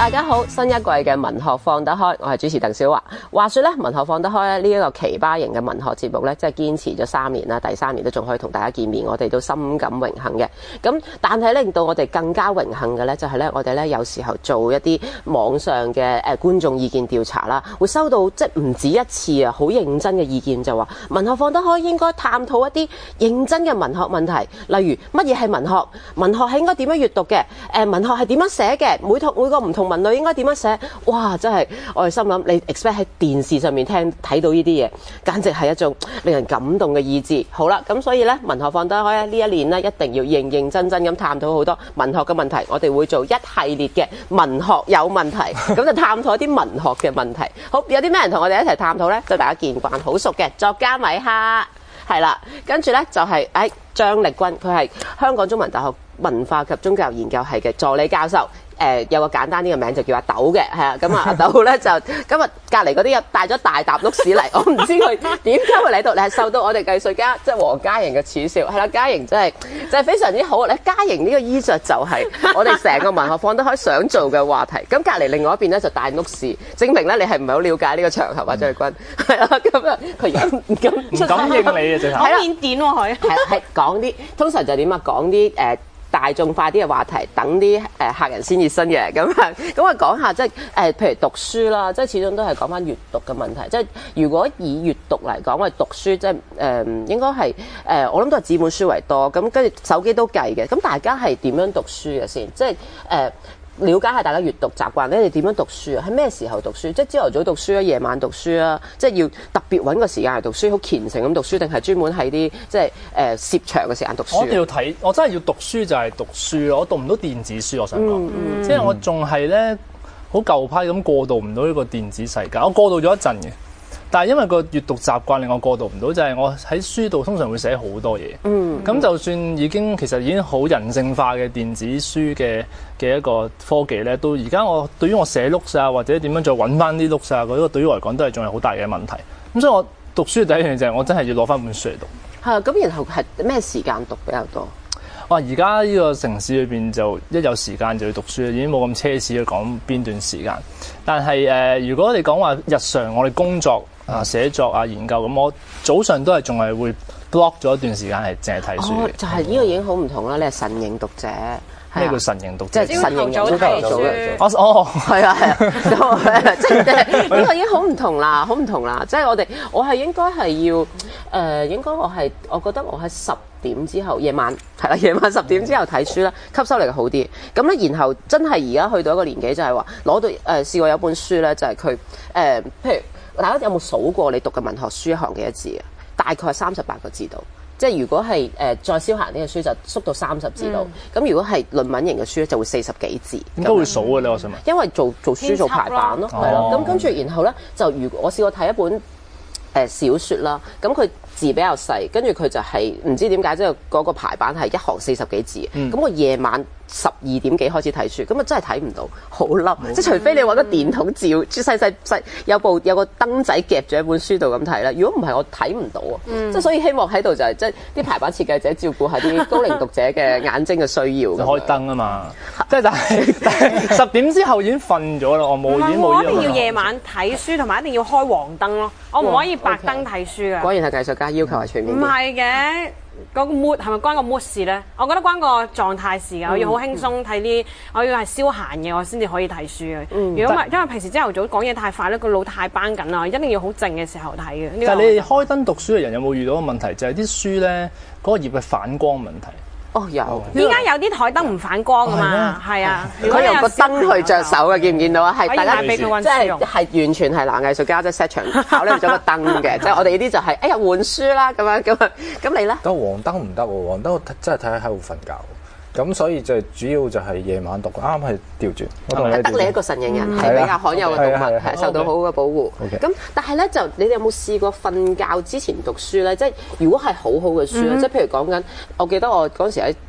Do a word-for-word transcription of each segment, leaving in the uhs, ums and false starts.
大家好，新一季嘅文學放得開，我係主持鄧小華。話說咧，文學放得開咧，呢一個奇葩型嘅文學節目咧，即係堅持咗三年啦，第三年都仲可以同大家見面，我哋都深感榮幸嘅。咁但係咧，令到我哋更加榮幸嘅咧，就係咧，我哋咧有時候做一啲網上嘅誒觀眾意見調查啦，會收到即係唔止一次啊，好認真嘅意見就話文學放得開應該探討一啲認真嘅文學問題，例如乜嘢係文學，文學係應該點樣閱讀嘅，誒文學係點樣寫嘅，每套每個唔同文類應該點樣寫？哇！真係我哋心諗，你 expect 喺電視上面聽睇到呢啲嘢，簡直係一種令人感動嘅意志。好啦，咁所以呢，文學放得開呢一年呢，一定要認認真真咁探討好多文學嘅問題。我哋會做一系列嘅文學有問題，咁就探討一啲文學嘅問題。好，有啲咩人同我哋一齊探討呢？對大家見慣好熟嘅作家米哈，係啦，跟住呢，就係誒張力軍，佢係香港中文大學文化及宗教研究系嘅助理教授。誒、呃、有個簡單啲嘅名就叫阿豆嘅，係啊，咁啊阿豆咧就今日隔離嗰啲又帶咗大沓碌屎嚟，我唔知佢點解會嚟到，你係受到我哋藝術家即係黃嘉瑩嘅恥笑，係啦，嘉瑩真係真係非常之好，咧嘉瑩呢個衣着就係我哋成個文學放得開想做嘅話題，咁隔離另外一邊咧就帶碌屎，證明咧你係唔係好了解呢個場合啊，張力軍係啦，咁啊佢而家唔敢唔敢應你啊，直頭好腼腆喎佢， 係係講啲通常就點啊，講啲誒大眾化啲嘅話題，等啲誒客人先熱身嘅，咁啊，咁啊講下即係誒，譬如讀書啦，即係始終都係講翻閱讀嘅問題。即係如果以閱讀嚟講，我哋讀書即係誒、呃、應該係誒、呃，我諗都係紙本書為多，咁跟住手機都計嘅。咁大家係點樣讀書嘅先？即係誒。呃了解下大家閱讀習慣，你哋點樣讀書啊？喺咩時候讀書？即係朝頭早讀書啊，夜晚讀書啊？即係要特別揾個時間嚟讀書，好虔誠咁讀書，定係專門喺啲即係誒攝長嘅時間讀書？ 我一定要睇，我真係要讀書就係讀書咯。我讀唔到電子書，我想講，嗯嗯、即係我仲係咧好舊派咁過渡唔到呢個電子世界。我過渡咗一陣嘅。但係因為個閱讀習慣令我過渡唔到，就係、是、我喺書度通常會寫好多嘢。嗯，咁就算已經其實已經好人性化嘅電子書嘅嘅一個科技咧，到而家我對於我寫 notes 啊或者點樣再揾翻啲 notes 啊，嗰個對於我嚟講都係仲有好大嘅問題。咁所以我讀書第一樣就係我真係要攞翻本書嚟讀。係啊， 咁然後係咩時間讀比較多？ 哇！而家呢個城市裏邊就一有時間就要讀書，已經冇咁奢侈去講邊段時間。但係誒、呃，如果你講話日常我哋工作啊、寫作啊、研究咁，我早上都係仲係會 block 咗一段時間係淨係睇書。 哦，就係、是、呢個已經好唔同啦！你係晨型讀者。 咩叫晨型讀者？ 即係晨型早睇書。 我哦， 係啊係啊，即係呢個已經好唔同啦，好唔同啦。即係我哋，我係應該係要誒、呃，應該我係，我覺得我喺十點之後，夜晚係啦，夜晚十點之後睇書啦，吸收力好啲。咁咧，然後真係而家去到一個年紀，就係話攞到誒、呃、試過有本書咧，就係佢誒，譬如大家有冇數過你讀嘅文學書一行幾多字啊？大概三十八個字度。即係如果係誒、呃、再消閒啲嘅書就縮到三十字度，咁、嗯、如果係論文型嘅書咧就會四十幾字。 應該會數嘅咧，我想問。 因為做做書做排版咯，係啦。咁跟住然後咧就如果我試過睇一本誒、呃、小説啦，咁佢字比較細，跟住佢就係、是、唔知點解即係嗰個排版係一行四十幾字，咁、嗯、我夜晚十二點幾開始睇書，咁啊真係睇唔到，好凹，即係除非你揾個電筒照，細細細有部有個燈仔夾住喺本書度咁睇啦。如果唔係，我睇唔到啊。即係、嗯、所以希望喺度就係即係啲排版設計者照顧下啲高齡讀者嘅眼睛嘅需要。 就開燈啊嘛，即係但係但係十點之後已經瞓咗啦，我冇已經冇。 我一定要夜晚睇書，同埋一定要開黃燈咯，我唔可以白燈睇書㗎。 果然係藝術家要求係全面。 唔係嘅。嗰個 mood 係咪關個 mood 事咧？我覺得關個狀態事㗎。我要好輕鬆睇啲，我要係消閒嘅，我先至可以睇書嘅。如果唔係，因為平時朝頭早講嘢太快咧，個腦太繃緊啦，一定要好靜嘅時候睇嘅。 但係你開燈讀書嘅人有冇遇到個問題？就係、是、啲書咧嗰、那個頁嘅反光問題。 哦，有。 依家有啲台燈唔反光㗎嘛？係啊， 佢用個燈去着手嘅，見唔見到啊？係大家俾佢運即係係完全係男藝術家即係 set 場考慮咗個燈嘅，即係我哋呢啲就係、是、哎呀換書啦咁樣咁啊，咁你咧？ 但黃燈唔得喎，黃燈真係睇喺度瞓覺。咁所以就主要就係夜晚讀，啱啱係調轉。我同你得你一個晨型人係、嗯、比較罕有嘅動物，係受到好嘅保護。咁 Okay. 但係咧就你哋有冇試過瞓覺之前讀書咧？即係如果係好好嘅書咧，即係、嗯、譬如講緊，我記得我嗰陣時喺即係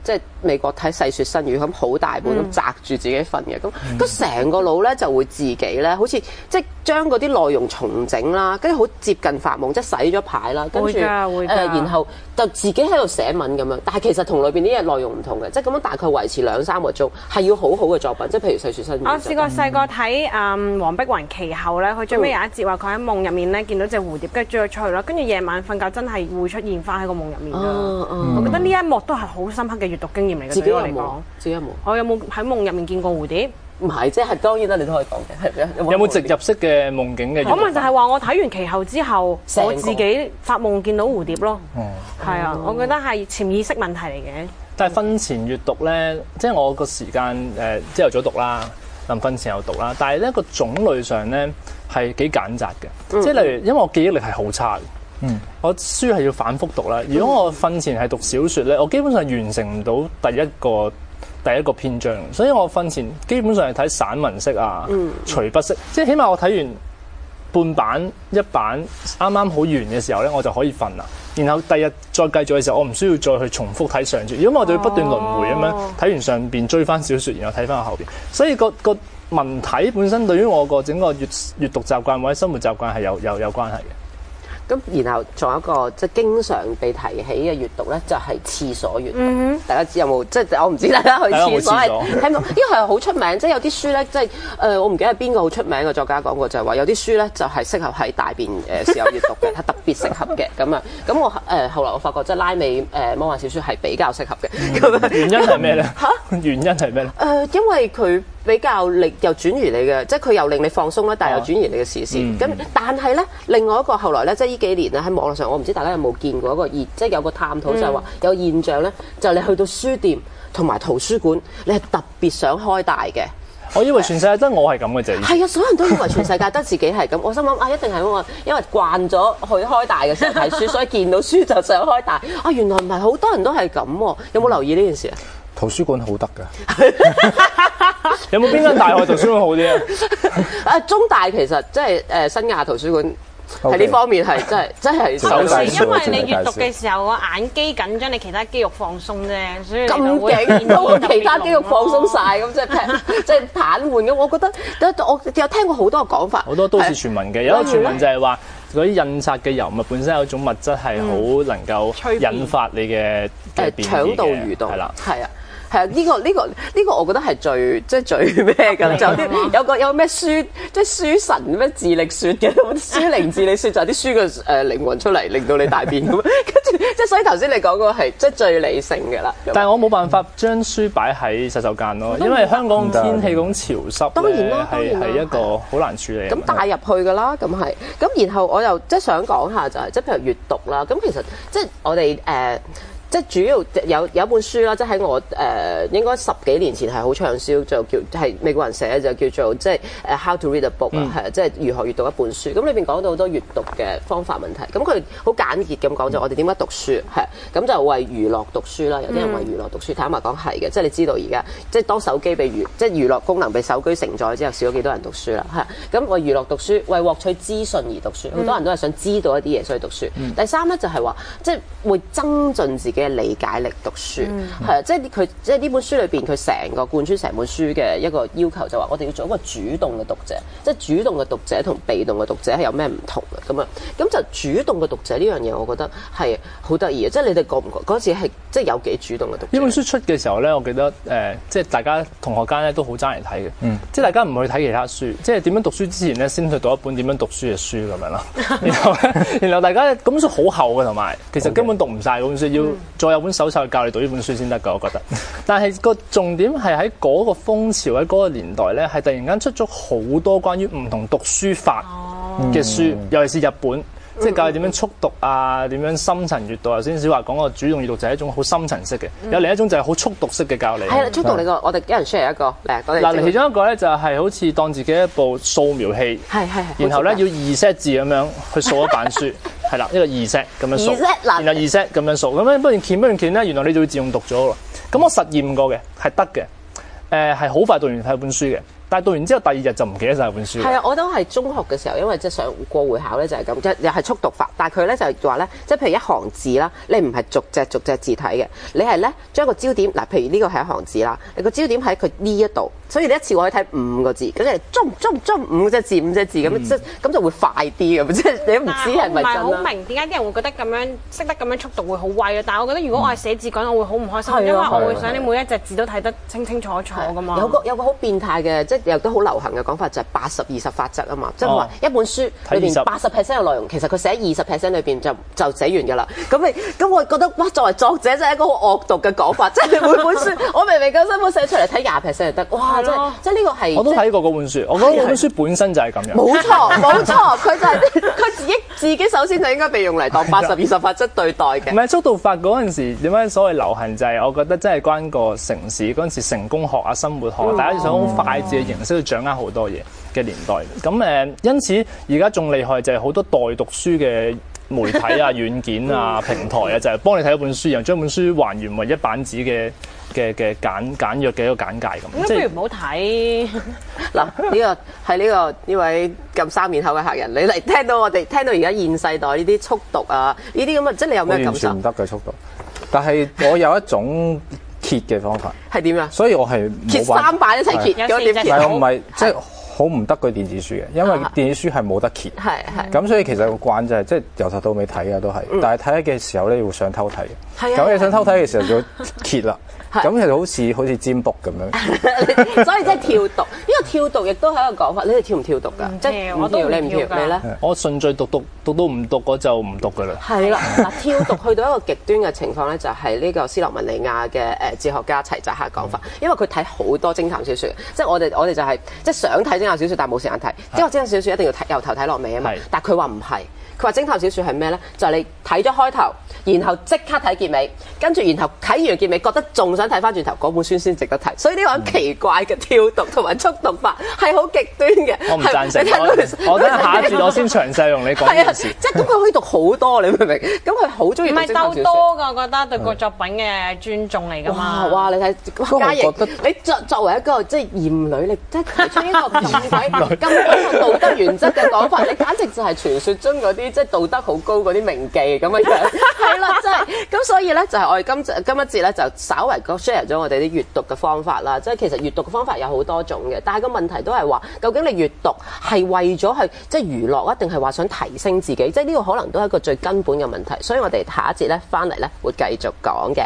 美國睇《細說新語》咁好大本咁擲住自己瞓嘅，咁咁成個腦咧就會自己咧，好似即係將嗰啲內容重整啦，跟住好接近發夢，即係洗咗牌啦，跟住誒、呃，然後就自己喺度寫文咁樣，但係其實同裏邊啲嘢內容唔同嘅，即係咁樣大概維持兩三個鐘，係要好好嘅作品，即係譬如《細說新語》。 我試過細個睇誒黃碧雲其後咧，佢最尾有一節話佢喺夢入面咧見到隻蝴蝶，跟住追咗出去啦，跟住夜晚瞓覺真係會出現翻喺個夢入面啦。 嗯嗯、 我覺得呢一幕都係好深刻嘅閱讀經驗嚟嘅，對我嚟講。 自己有冇？ 我有冇喺夢入面見過蝴蝶？ 唔係，即係當然啦，你都可以講嘅，係咪啊？ 有冇直入式嘅夢境嘅？ 我咪就係話我睇完其後之後，我自己發夢見到蝴蝶咯。哦，係啊，我覺得係潛意識問題嚟嘅。 但係瞓前閱讀咧，即係我個時間誒朝頭早讀啦，臨瞓前又讀啦。但係咧個種類上咧係幾揀擇嘅，嗯、即係例如因為我記憶力係好差嘅。嗯，我書係要反覆讀啦。如果我瞓前係讀小説咧，我基本上完成唔到第一個第一個篇章，所以我瞓前基本上係睇散文式啊、隨筆式，即係起碼我睇完半版一版啱啱好完嘅時候咧，我就可以瞓啦。然後第日再繼續嘅時候，我唔需要再去重複睇上節，如果我就要不斷輪迴咁樣睇完上邊追翻小説，然後睇翻後邊。所以個個文體本身對於我個整個閱閱讀習慣或者生活習慣係有有有關係嘅。 咁然後仲有一個即係經常被提起嘅閱讀咧，就係廁所閱讀。Mm hmm. 大家知有冇？即係我唔知大家去廁所係睇冇？呢個係好出名，即係有啲書咧，即係誒我唔記得係邊個好出名嘅作家講過，就係話有啲書咧就係適合喺大便誒時候閱讀嘅，係特別適合嘅咁啊。咁我誒、呃、後來我發覺即係拉美誒、呃、魔幻小説係比較適合嘅。 嗯、原因係咩咧？嚇？原因係咩咧？誒， 因為佢比較力又轉移你嘅，即係佢又令你放鬆啦，但係又轉移你嘅視線。咁、嗯、但係咧，另外一個後來咧，即係呢幾年咧喺網絡上，我唔知大家有冇見過一個現，即係有個探討就係話有現象咧，就係你去到書店同埋圖書館，你係特別想開大嘅。 我以為全世界得我係咁嘅啫。係啊，所有人都以為全世界得自己係咁。我心諗啊，一定係我因為慣咗去開大嘅時候睇書，所以見到書就想開大。啊，原來唔係好多人都係咁喎。有冇留意呢件事啊？ 圖書館好得㗎， 有冇邊間大學圖書館好啲啊？ 啊，中大其實即係誒新亞圖書館喺呢方面係真係真係首先，因為你閱讀嘅時候個眼肌緊張，你其他肌肉放鬆啫，所以咁勁都其他肌肉放鬆晒，咁即係即係癱瘓咁。我覺得我有聽過好多個講法， 好多都市傳聞嘅，有一個傳聞就係話嗰啲印刷嘅油墨本身有一種物質係好能夠引發你嘅誒腸道蠕動， 係啦， 係啊。係啊，呢個呢個呢個，我覺得係最即係最咩㗎啦？就有啲有個有咩書即係書神咩智力説嘅書靈智力説，就係啲書嘅誒靈魂出嚟，令到你大便咁。跟住即係所以頭先你講嗰個係即係最理性嘅啦。 但係我冇辦法將書擺喺洗手間咯，因為香港天氣咁潮濕咧，係係一個好難處理。 咁帶入去㗎啦，咁係咁，然後我又即係想講下就係即係譬如閱讀啦。咁其實即係我哋誒。呃即係主要有有一本書啦，即係喺我誒、呃、應該十幾年前係好暢銷，就叫係美國人寫就叫做即係誒 How to read a book 啊、嗯，係即係如何閱讀一本書。咁裏邊講到好多閱讀嘅方法問題。咁佢好簡潔咁講就我哋點解讀書係咁就為娛樂讀書啦。有啲人為娛樂讀書，坦白講係嘅。即係你知道而家即係當手機被娛即係娛樂功能被手機承載之後，少咗幾多人讀書啦？係咁為娛樂讀書，為獲取資訊而讀書。好、嗯、多人都係想知道一啲嘢所以讀書。嗯、第三咧就係話即係會增進自己嘅理解力讀書，係啊、嗯，即係佢即係呢本書裏邊佢成個貫穿成本書嘅一個要求就話，我哋要做一個主動嘅讀者，即係主動嘅讀者同被動嘅讀者係有咩唔同嘅咁啊？咁就主動嘅讀者呢樣嘢，我覺得係好得意嘅，即係你哋覺唔覺嗰時係即係有幾主動嘅讀者？ 呢本書出嘅時候咧，我記得誒、呃，即係大家同學間咧都好爭嚟睇嘅，嗯、即係大家唔去睇其他書，即係點樣讀書之前咧，先去讀一本點樣讀書嘅書咁樣啦。然後咧，然後大家咁本書好厚嘅，同埋其實根本讀唔晒嗰本書，要再有本手冊去教你讀呢本書先得㗎，我覺得。但係個重點係喺嗰個風潮喺嗰個年代咧，係突然間出咗好多關於唔同讀書法嘅書，嗯、尤其是日本。即係教你點樣速讀啊，點樣深層閱讀。頭先小華講個主動閱讀就係一種好深層式嘅，嗯、有另一種就係好速讀式嘅教你。係啦，速讀你個，我哋一人 share 一個嚟。嗱，其中一個咧就係好似當自己一部掃描器，係係，然後咧要二 set 字咁樣去掃一版書，係啦，一個二 set 咁樣掃，然後二 set 咁樣掃，咁樣不斷鉛不斷鉛咧，原來你就會自動讀咗咯。咁我實驗過嘅係得嘅，誒係好快讀完睇本書嘅。 但係讀完之後第二日就唔記得晒本書。 係啊，我都係中學嘅時候，因為即係上過會考咧就係咁，即係又係速讀法。但係佢咧就係話咧，即係譬如一行字啦，你唔係逐隻逐隻字睇嘅，你係咧將個焦點嗱，譬如呢個係一行字啦，你個焦點喺佢呢一度，所以你一次我可以睇五個字，咁你中中中五隻字五隻字咁， 嗯、 即係咁就會快啲咁，即係你都唔知係咪真啦。 唔係好明點解啲人會覺得咁樣識得咁樣速讀會好威啊？但係我覺得如果我係寫字講，我會好唔開心， 嗯、 因為我會想你每一隻字都睇得清清楚楚噶嘛。 有個有個好變態嘅，即係又都好流行嘅講法就係八十二十法則啊嘛，即係話一本書裏邊八十 percent 嘅內容，其實佢寫二十 percent 裏邊就就寫完㗎啦。咁你咁我覺得哇，作為作者真係一個好惡毒嘅講法，即係每本書我明明咁辛苦寫出嚟睇廿 percent 就得，哇！即係即係呢個係我都睇過嗰本書，我覺得嗰本書本身就係咁樣。 冇錯冇錯，佢就係佢自己自己首先就應該被用嚟當八十二十法則對待嘅。 唔係速讀法嗰陣時點解所謂流行就係我覺得真係關個城市嗰陣時成功學啊、生活學，嗯、大家想好快捷嘅形式去掌握好多嘢嘅年代。咁誒，因此而家仲厲害就係好多代讀書嘅媒體啊、軟件啊、平台啊，就係、是、幫你睇一本書，然後將本書還原為一版紙嘅嘅嘅簡簡約嘅一個簡介咁。 咁不如唔好睇嗱，呢個係呢個呢位咁三面口嘅客人，你嚟聽到我哋聽到而家現世代呢啲速讀啊，呢啲咁嘅，即係你有咩感受？ 完全唔得嘅速讀，但係我有一種揭嘅方法係點啊？ 所以我係揭三版一齊揭，咁點揭？ 我唔係即係。好唔得佢電子書嘅，因為電子書係冇得揭。 係係。 咁所以其實個慣就係即係由頭到尾睇嘅都係，嗯、但係睇嘅時候咧會想偷睇嘅。咁你想偷睇嘅時候就要揭啦。咁其實好似好似占卜咁樣。 所以即係跳讀，呢個跳讀亦都係一個講法。你哋跳唔跳讀㗎？即係我都跳，你唔跳，你咧？ 我順序讀讀讀到唔讀我就唔讀㗎啦。 係啦，嗱跳讀去到一個極端嘅情況咧，就係呢個斯洛文尼亞嘅誒哲學家齊澤克講法，因為佢睇好多偵探小説，即係我哋我哋就係即係想睇偵探小説，但係冇時間睇。因為偵探小説一定要睇由頭睇落尾啊嘛。但係佢話唔係。佢話偵探小説係咩咧？就係、是、你睇咗開頭，然後即刻睇結尾，跟住然後睇完結尾，覺得仲想睇翻轉頭嗰本書先值得睇。所以呢個咁奇怪嘅跳讀同埋速讀法係好極端嘅。 我唔贊成。我我等下一節我先詳細用你講呢件事。 即係咁佢可以讀好多，你明唔明？咁佢好中意讀偵探小説。唔係鬥多㗎，我覺得對個作品嘅尊重嚟㗎嘛。哇！你睇嘉瑩，你作作為一個即係厭女，你即係提出呢個咁鬼咁鬼有道德原則嘅講法，你簡直就係傳説中嗰啲。即係道德好高嗰啲名妓咁嘅樣，係啦，真係咁，所以咧就係我哋今今一節咧就稍為 share 咗我哋啲閱讀嘅方法啦。即係其實閱讀嘅方法有好多種嘅，但係個問題都係話，究竟你閱讀係為咗去即係娛樂啊，定係話想提升自己？即係呢個可能都係一個最根本嘅問題。所以我哋下一節咧翻嚟咧會繼續講嘅。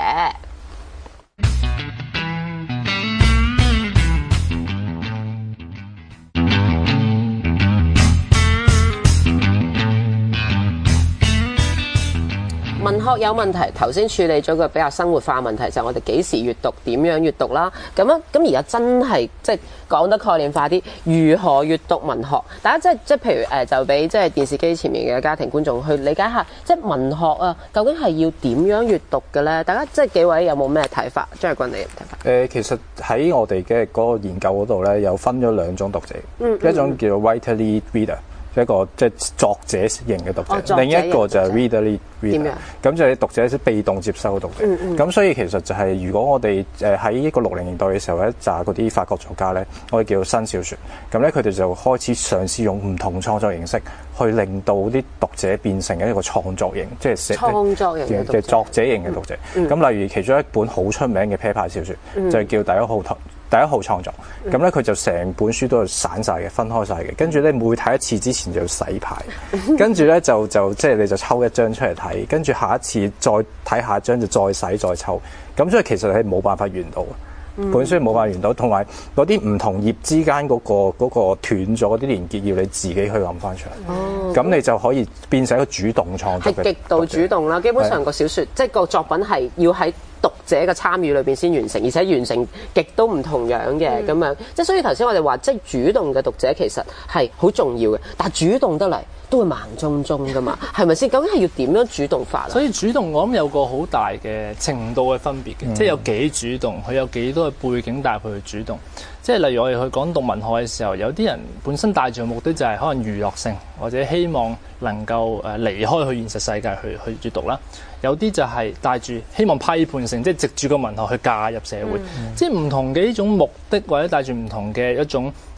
文學有問題，頭先處理咗個比較生活化問題，就係、是、我哋幾時閱讀、點樣閱讀啦。咁樣咁而家真係即係講得概念化啲，如何閱讀文學？大家即係即係譬如誒、呃，就俾即係電視機前面嘅家庭觀眾去理解下，即係文學啊，究竟係要點樣閱讀嘅咧？大家即係幾位有冇咩睇法？張毅君，你嘅睇法？誒、 呃，其實喺我哋嘅嗰個研究嗰度咧，有分咗兩種讀者，嗯嗯一種叫做 writerly reader。一個即係作者型嘅讀者，哦、另一個就係 readerly reader。咁就係讀者係被動接收嘅讀者。咁、嗯嗯、所以其實就係如果我哋誒喺一個六零年代嘅時候咧，就係嗰啲法國作家咧，我哋叫做新小説。咁咧佢哋就開始嘗試用唔同創作形式，去令到啲讀者變成一個創作型，即係寫創作型嘅作者型嘅讀者。咁、嗯嗯、例如其中一本好出名嘅啤牌小説，嗯、就係叫第一號頭。第一號創作，咁咧佢就成本書都係散晒嘅，分開晒嘅。跟住咧每睇一次之前就要洗牌，跟住咧就就即係你就抽一張出嚟睇，跟住下一次再睇下一張就再洗再抽。咁所以其實係冇辦法完到嘅，嗯、本書冇辦法完到，同埋嗰啲唔同頁之間嗰、嗰個嗰、嗰個斷咗嗰啲連結，要你自己去諗翻出嚟。咁、哦、你就可以變成一個主動創作嘅，係極度主動啦。基本上個小説即係個作品係要喺讀者嘅參與裏邊先完成，而且完成極都唔同樣嘅咁、嗯、樣，即係所以頭先我哋話，即係主動嘅讀者其實係好重要嘅，但係主動得嚟都會盲中中噶嘛，係咪先？究竟係要點樣主動法啊？所以主動我諗有個好大嘅程度嘅分別嘅，嗯、即係有幾主動，佢有幾多嘅背景帶佢去主動。即係例如我哋去講讀文學嘅時候，有啲人本身帶住嘅目的就係可能娛樂性，或者希望能夠誒離開去現實世界去去閱讀啦。有啲就係帶住希望批判性，即係藉住個文學去介入社會。嗯、即係唔同嘅呢種目的，或者帶住唔同嘅一種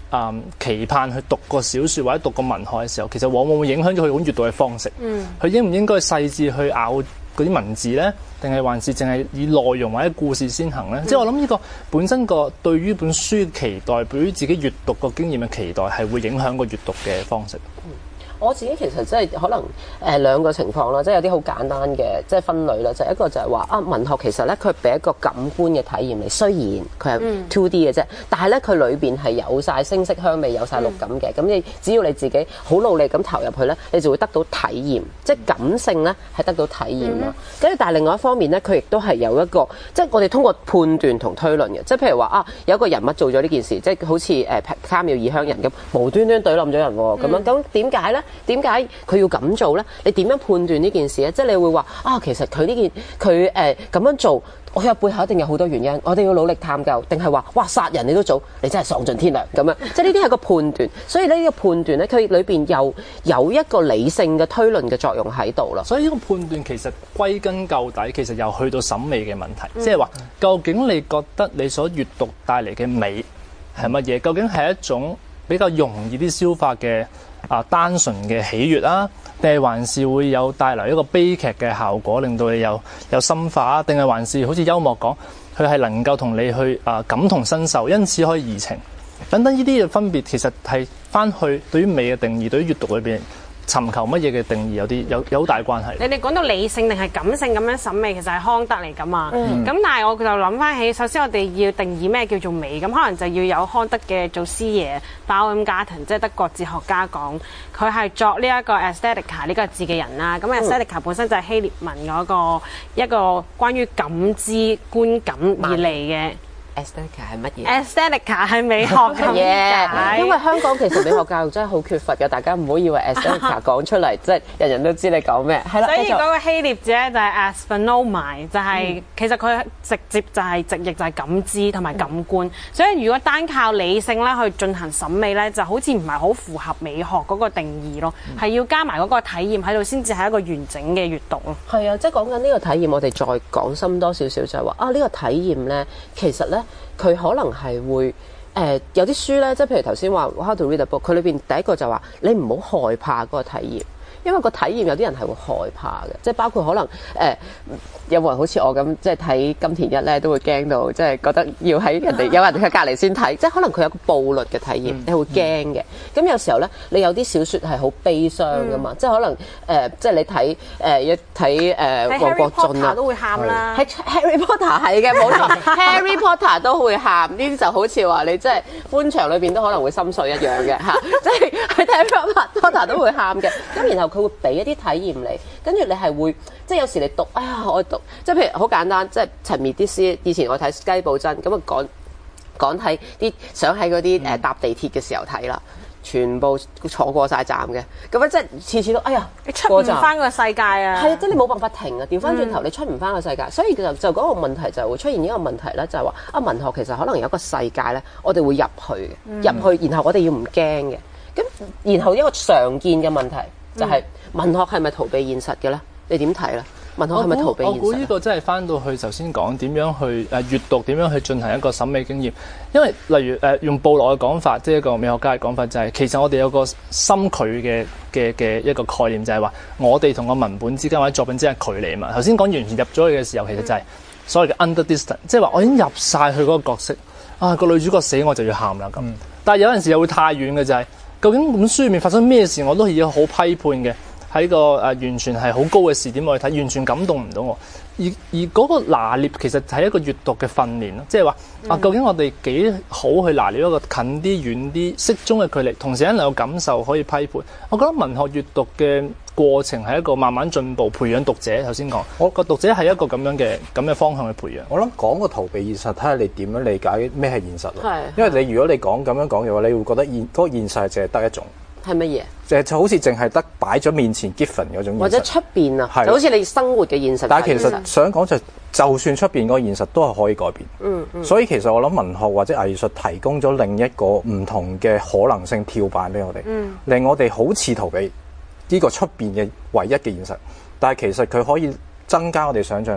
嗯期盼去讀個小説或者讀個文學嘅時候，其實往往會影響咗佢種閱讀嘅方式。嗯，佢應唔應該細緻去咬嗰啲文字咧？定係還是淨係以內容或者故事先行咧？嗯、即係我諗呢個本身個對於本書嘅期待，對於自己閱讀個經驗嘅期待，係會影響個閱讀嘅方式。 嗯我自己其實即係可能誒、呃、兩個情況啦，即係有啲好簡單嘅即係分類啦，就係、一個就係話啊文學其實咧佢俾一個感官嘅體驗嚟，雖然佢係 two D 嘅啫，嗯、但係咧佢裏邊係有晒聲色香味，有晒綠感嘅。咁、嗯、你只要你自己好努力咁投入去咧，你就會得到體驗，即係感性咧係得到體驗啦。跟住、嗯、但係另外一方面咧，佢亦都係有一個即係我哋通過判斷同推論嘅，即係譬如話啊有一個人物做咗呢件事，即係好似誒卡繆異鄉人咁無端端懟冧咗人喎，咁樣咁點解咧？點解佢要咁做咧？你點樣判斷呢件事咧？即係你會話啊，其實佢呢件佢誒咁樣做，我有背後一定有好多原因，我哋要努力探究，定係話哇殺人你都做，你真係喪盡天良咁樣？即係呢啲係個判斷，所以呢個判斷咧，佢裏邊又有一個理性嘅推論嘅作用喺度咯。 所以呢個判斷其實歸根究底，其實又去到審美嘅問題，即係話究竟你覺得你所閱讀帶嚟嘅美係乜嘢？究竟係一種比較容易啲消化嘅啊單純嘅喜悅啦，定係還是會有帶來一個悲劇嘅效果，令到你有有深化，定係還是好似幽默講，佢係能夠同你去啊感同身受，因此可以移情等等呢啲嘅分別，其實係翻去對於美嘅定義，對於閱讀裏邊尋求乜嘢嘅定義有啲有有好大關係。 你哋講到理性定係感性咁樣審美，其實係康德嚟㗎嘛。咁、嗯、但係我就諗翻起，首先我哋要定義咩叫做美，咁可能就要有康德嘅祖師爺 Baumgarten， 即係德國哲學家講，佢係作呢一個 Aesthetica 呢個字嘅人啦。咁 Aesthetica 本身就係希臘文嗰個一個關於感知觀感而嚟嘅。 Aesthetica 係乜嘢 ？Aesthetica 係美學嘅嘢， 因為香港其實美學教育真係好缺乏嘅，大家唔好以為 Aesthetica 講出嚟即係人人都知你講咩。係啦， 所以嗰個希臘字咧就係 asphenomi，就係、是嗯、其實佢直接就係直譯就係感知同埋感官。嗯、所以如果單靠理性咧去進行審美咧，就好似唔係好符合美學嗰個定義咯，係、嗯、要加埋嗰個體驗喺度先至係一個完整嘅閱讀咯。係啊，即係講緊呢個體驗，我哋再講深多少少就係話啊，呢、呢個體驗咧，其實咧。佢可能係會誒、呃、有啲書咧，即係譬如頭先話 How to Read a Book，佢裏邊第一個就話你唔好害怕嗰個體驗，因為個體驗有啲人係會害怕嘅，即係包括可能誒、呃、有冇人好似我咁，即係睇金田一咧都會驚到，即係覺得要喺人哋有人喺隔離先睇，即係可能佢有個暴律嘅體驗，你會驚嘅。咁、嗯、有時候咧，你有啲小説係好悲傷噶嘛，嗯、即係可能誒、呃，即係你睇誒一睇誒黃國俊啊，都會喊啦。喺 Harry Potter 係嘅，冇錯，Harry Potter 都會喊。呢啲就好似話你即係歡場裏邊都可能會心碎一樣嘅嚇，即係佢睇 Harry Potter 都會喊嘅。咁然後佢會俾一啲體驗你，跟住你係會即係有時你讀，哎呀我讀，即係譬如好簡單，即係陳滅啲詩。以前我睇雞寶珍咁啊，講講睇啲想喺嗰啲誒搭地鐵嘅時候睇啦，全部坐過晒站嘅，咁樣即係次次都哎呀，你出唔翻個世界啊！係啊，即係你冇辦法停啊！調翻轉頭，你出唔翻個世界，所以就就嗰個問題就會出現呢個問題咧，就係話啊文學其實可能有一個世界咧，我哋會入去嘅，嗯、入去，然後我哋要唔驚嘅，咁然後一個常見嘅問題就係、是嗯、文學係咪逃避現實嘅咧？你點睇咧？文學係咪逃避現實？我估呢個真係翻到去頭先講點樣去誒閱讀，點樣去進行一個審美經驗。因為例如誒、呃、用布羅嘅講法，即係一個美學家嘅講法，就係、是、其實我哋有個深距嘅嘅嘅一個概念，就係、是、話我哋同個文本之間或者作品之間距離啊嘛。頭先講完全入咗去嘅時候，其實就係所謂嘅 under distance，即係話我已經入晒去嗰個角色啊，個女主角死我就要喊啦咁。嗯、但係有陣時又會太遠嘅就係、是，究竟本書入面發生咩事，我都係要好批判嘅。喺個誒、呃、完全係好高嘅視點我去睇，完全感動唔到我。而而嗰個拿捏其實係一個閱讀嘅訓練咯，即係話啊，究竟我哋幾好去拿捏一個近啲、遠啲、適中嘅距離，同時喺能夠感受可以批判。我覺得文學閱讀嘅過程係一個慢慢進步、培養讀者。頭先講，我個讀者係一個咁樣嘅咁嘅方向去培養。 我諗講個逃避現實，睇下你點樣理解咩係現實咯。係，因為你如果你講咁樣講嘅話，你會覺得現嗰、嗰個現實係淨係得一種。 係乜嘢？ 就就好似淨係得擺咗面前 given 嗰種現實， 或者出邊啊，就好似你生活嘅現實。 但係其實想講就，就算出邊嗰個現實都係可以改變。嗯嗯。所以其實我諗文學或者藝術提供咗另一個唔同嘅可能性跳板俾我哋，嗯、令我哋好似逃避呢個出邊嘅唯一嘅現實。但係其實佢可以增加我哋想像力，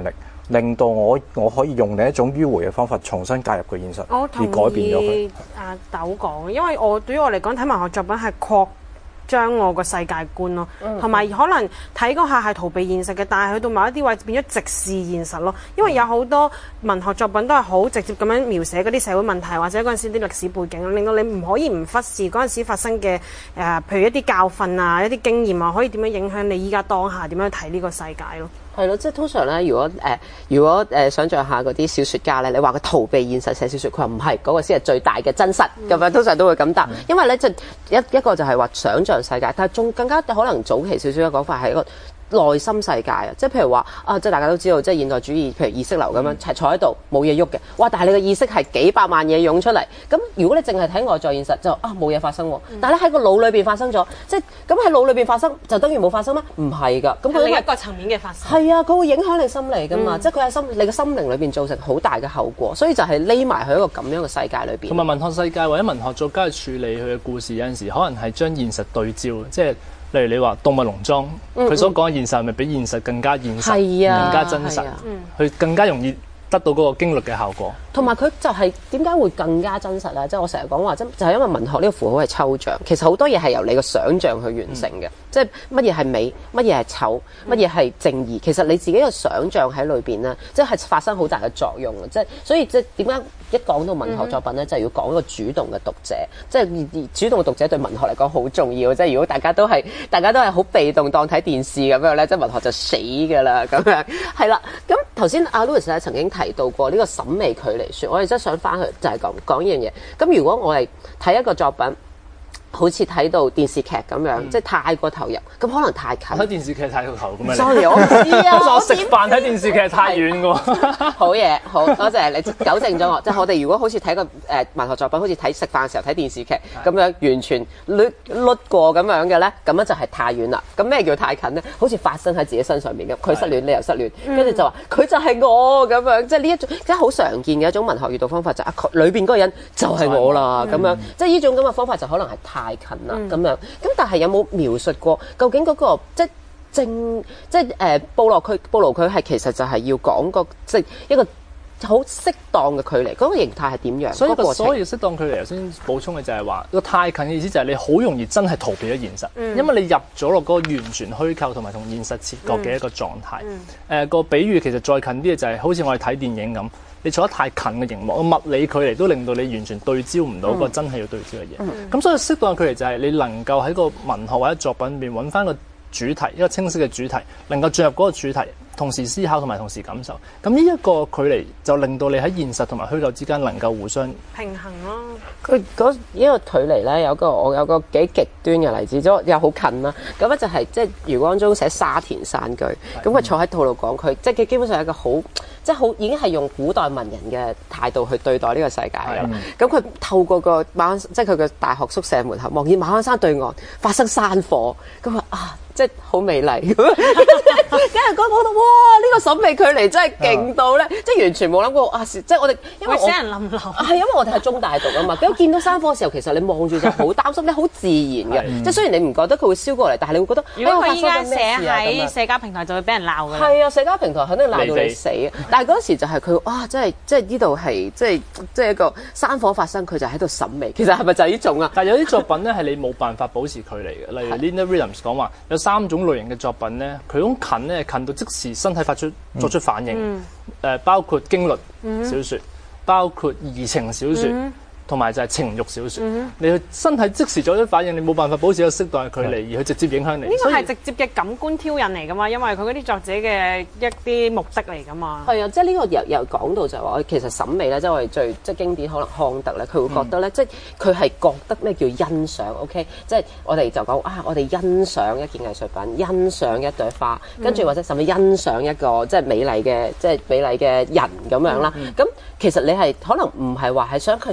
令到我我可以用另一種迂迴嘅方法重新介入個現實， 我而改變咗佢。 阿豆講，因為我對於我嚟講睇文學作品係擴將我個世界觀咯，同埋、嗯、可能睇嗰下係逃避現實嘅，但係去到某一啲位變咗直視現實咯。因為有好多文學作品都係好直接咁樣描寫嗰啲社會問題，或者嗰陣時啲歷史背景，令到你唔可以唔忽視嗰陣時發生嘅誒、呃，譬如一啲教訓啊、一啲經驗啊，可以點樣影響你依家當下點樣睇呢個世界咯。 係咯，即係通常咧，如果誒、呃，如果誒、呃、想像下嗰啲小説家咧，你話佢逃避現實寫小説，佢話唔係，嗰、那個先係最大嘅真實咁樣，通常都會咁答。嗯、因為咧，即係一一個就係話想像世界，但係仲更加可能早期少少嘅講法係一個內心世界啊，即係譬如話啊，即係大家都知道，即係現代主義，譬如意識流咁樣，係、嗯、坐喺度冇嘢喐嘅，哇！但係你嘅意識係幾百萬嘢湧出嚟，咁如果你淨係睇外在現實，就啊冇嘢發生喎。嗯、但係咧喺個腦裏邊發生咗，即係咁喺腦裏邊發生，就等於冇發生咩？唔係㗎，咁佢另一個層面嘅發生。係啊，佢會影響你心理㗎嘛，嗯、即係佢喺心你嘅心靈裏邊造成好大嘅後果，所以就係匿埋喺一個咁樣嘅世界裏邊。 同埋文學世界或者文學作家去處理佢嘅故事，有陣時可能係將現實對照，即係。例如你話動物農莊，佢、嗯、所講嘅現實係咪比現實更加現實、啊、更加真實？佢、啊、更加容易得到嗰個經歷嘅效果。同埋佢就係點解會更加真實咧？即係我成日講話，即就係因為文學呢個符號係抽象，其實好多嘢係由你個想像去完成嘅。嗯、即係乜嘢係美，乜嘢係醜，乜嘢係正義，其實你自己嘅想像喺裏邊咧，即係發生好大嘅作用嘅。即係所以即係點解一講到文學作品咧，嗯、就係要講一個主動嘅讀者，即係主動嘅讀者對文學嚟講好重要。即係如果大家都係大家都係好被動當睇電視咁樣咧，即係文學就死㗎啦咁樣。係啦，咁頭先阿 Louis 咧曾經提到過呢個審美距離說，我哋真係想翻去就係講講呢樣嘢。咁如果我哋睇一個作品，好似睇到電視劇咁樣，嗯、即係太過投入，咁可能太近。睇電視劇太過投入咁樣。Sorry，我唔知啊。我食飯睇電視劇太遠㗎喎。好嘢，好多謝你糾正咗我。即係我哋如果好似睇個誒文學作品，好似睇食飯嘅時候睇電視劇咁樣，完全捋捋過咁樣嘅咧，咁樣就係太遠啦。咁咩叫太近咧？好似發生喺自己身上面嘅，佢失戀，你又失戀，跟住、嗯、就話佢就係我咁樣，即係呢一種即係好常見嘅一種文學閱讀方法，就係啊裏邊嗰個人就係我啦咁、嗯、樣，即係呢種咁嘅方法就可能係太太近啦咁、嗯、樣，咁但係有冇描述過究竟嗰、那個即係正即係誒布洛佢布羅佢係其實就係要講個即係一個好適當嘅距離，嗰、那個形態係點樣？所以個所謂適當距離，頭先補充嘅就係話個太近嘅意思就係你好容易真係逃避咗現實，嗯、因為你入咗落嗰個完全虛構同埋同現實切割嘅一個狀態。誒、嗯嗯呃、個比喻其實再近啲嘅就係好似我哋睇電影咁。你坐得太近嘅熒幕，個物理距離都令到你完全對焦唔到個真係要對焦嘅嘢。咁、嗯、所以適當嘅距離就係你能夠喺個文學或者作品入邊揾翻個主題，一個清晰嘅主題，能夠進入嗰個主題，同時思考同埋同時感受。咁呢一個距離就令到你喺現實同埋虛構之間能夠互相平衡咯。 佢嗰呢個距離咧，有個我有個幾極端嘅例子，即又好近啦。咁咧就係即係余光中寫沙田山居，咁佢坐喺套度講佢，即係佢基本上係一個好。即係好已經係用古代文人嘅態度去對待呢個世界啦。咁佢、嗯、透過個馬鞍，即係佢嘅大學宿舍門口望見馬鞍山對岸發生山火，咁啊啊，即係好美麗。咁跟住講講到哇，呢、呢個審美距離真係勁到咧，即係完全冇諗過啊！即係我哋因為會死人冧樓， 係因為我哋係中大讀啊嘛。咁見到山火嘅時候，其實你望住就好擔心，你好自然嘅。即係雖然你唔覺得佢會燒過嚟，但係你會覺得如果佢依家寫喺社交平台就會俾人鬧㗎。 係啊，社交平台肯定鬧到你死。但係嗰時就係佢哇，真係即係呢度係即係即係一個山火發生，佢就喺度審美。其實係咪就係呢種啊？ 但係有啲作品咧係你冇辦法保持距離嘅，例如 Linda Williams 講話有三種類型嘅作品咧，佢好近咧，近到即時身體發出作出反應。誒、嗯呃，包括驚慄小説，嗯、包括移情小説。嗯同埋就係情慾小説，嗯、你去身體即時做咗反應，你冇辦法保持一個適當嘅距離，而去直接影響你。 呢個係直接嘅感官挑釁嚟㗎嘛，因為佢嗰啲作者嘅一啲目的嚟㗎嘛。 係啊，即係呢個又又講到就係話，其實審美咧，即係我哋最即係經典，可能康德咧，佢會覺得咧，嗯、即係佢係覺得咩叫欣賞 ？OK， 即係我哋就講啊，我哋欣賞一件藝術品，欣賞一朵花，跟住、嗯、或者甚至欣賞一個即係美麗嘅即係美麗嘅人咁樣啦。咁、嗯嗯、其實你係可能唔係話係想佢身上面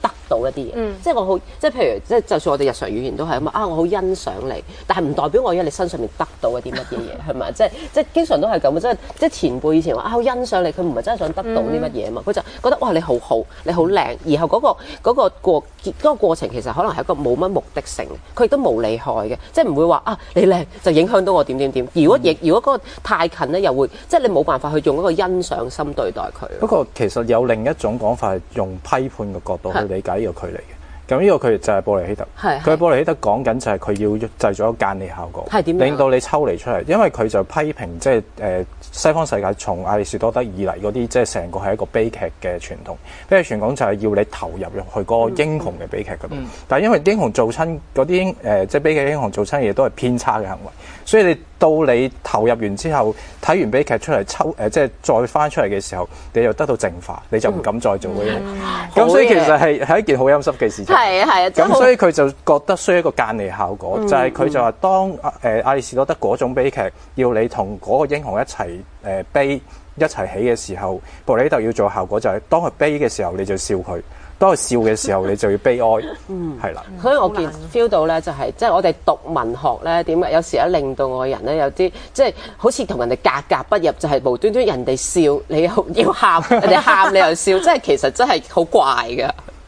得到一啲嘢， 嗯、 即係我好，即係譬如，即係就算我哋日常語言都係咁啊，我好欣賞你，但係唔代表我喺你身上面得到一啲乜嘢嘢，係咪？即係即係經常都係咁，即係即係前輩以前話啊，好欣賞你，佢唔係真係想得到啲乜嘢啊嘛，佢、嗯、就覺得哇你好好，你好靚，然後嗰、嗰個嗰、嗰個過嗰、嗰個過程其實可能係一個冇乜目的性嘅，佢亦都冇利害嘅，即係唔會話啊你靚就影響到我點點點。如果亦如果嗰個太近咧，又會即係你冇辦法去用一個欣賞心對待佢。 不過其實有另一種講法係用批判嘅角度去理解呢個距離嘅。咁呢個佢就係布雷希特，佢係布雷希特講緊就係佢要製造一個間諜效果，令到你抽離出嚟。因為佢就批評即係誒西方世界從亞里士多德以嚟嗰啲，即係成個係一個悲劇嘅傳統。悲劇傳統就係要你投入入去嗰個英雄嘅悲劇嗰度。嗯、但係因為英雄做親嗰啲誒，即係悲劇英雄做親嘢都係偏差嘅行為，所以你到你投入完之後，睇完悲劇出嚟抽誒、呃，即係再翻出嚟嘅時候，你就得到淨化，你就唔敢再做嗰啲。咁、嗯嗯、所以其實係係一件好陰濕嘅事情。 係啊係啊， 咁所以佢就覺得需要一個間諜效果，嗯、就係佢就話當誒亞里士多德嗰種悲劇要你同嗰個英雄一齊誒、呃、悲一齊起嘅時候，布雷希特要做效果就係當佢悲嘅時候你就笑佢，當佢笑嘅時候你就要悲哀，嗯，係啦。 所以我見 feel 到咧就係即係我哋讀文學咧點解有時咧令到我人咧有啲即係好似同人哋格格不入，就係、是、無端端人哋笑你又要喊，人哋喊你又笑，即係其實真係好怪㗎。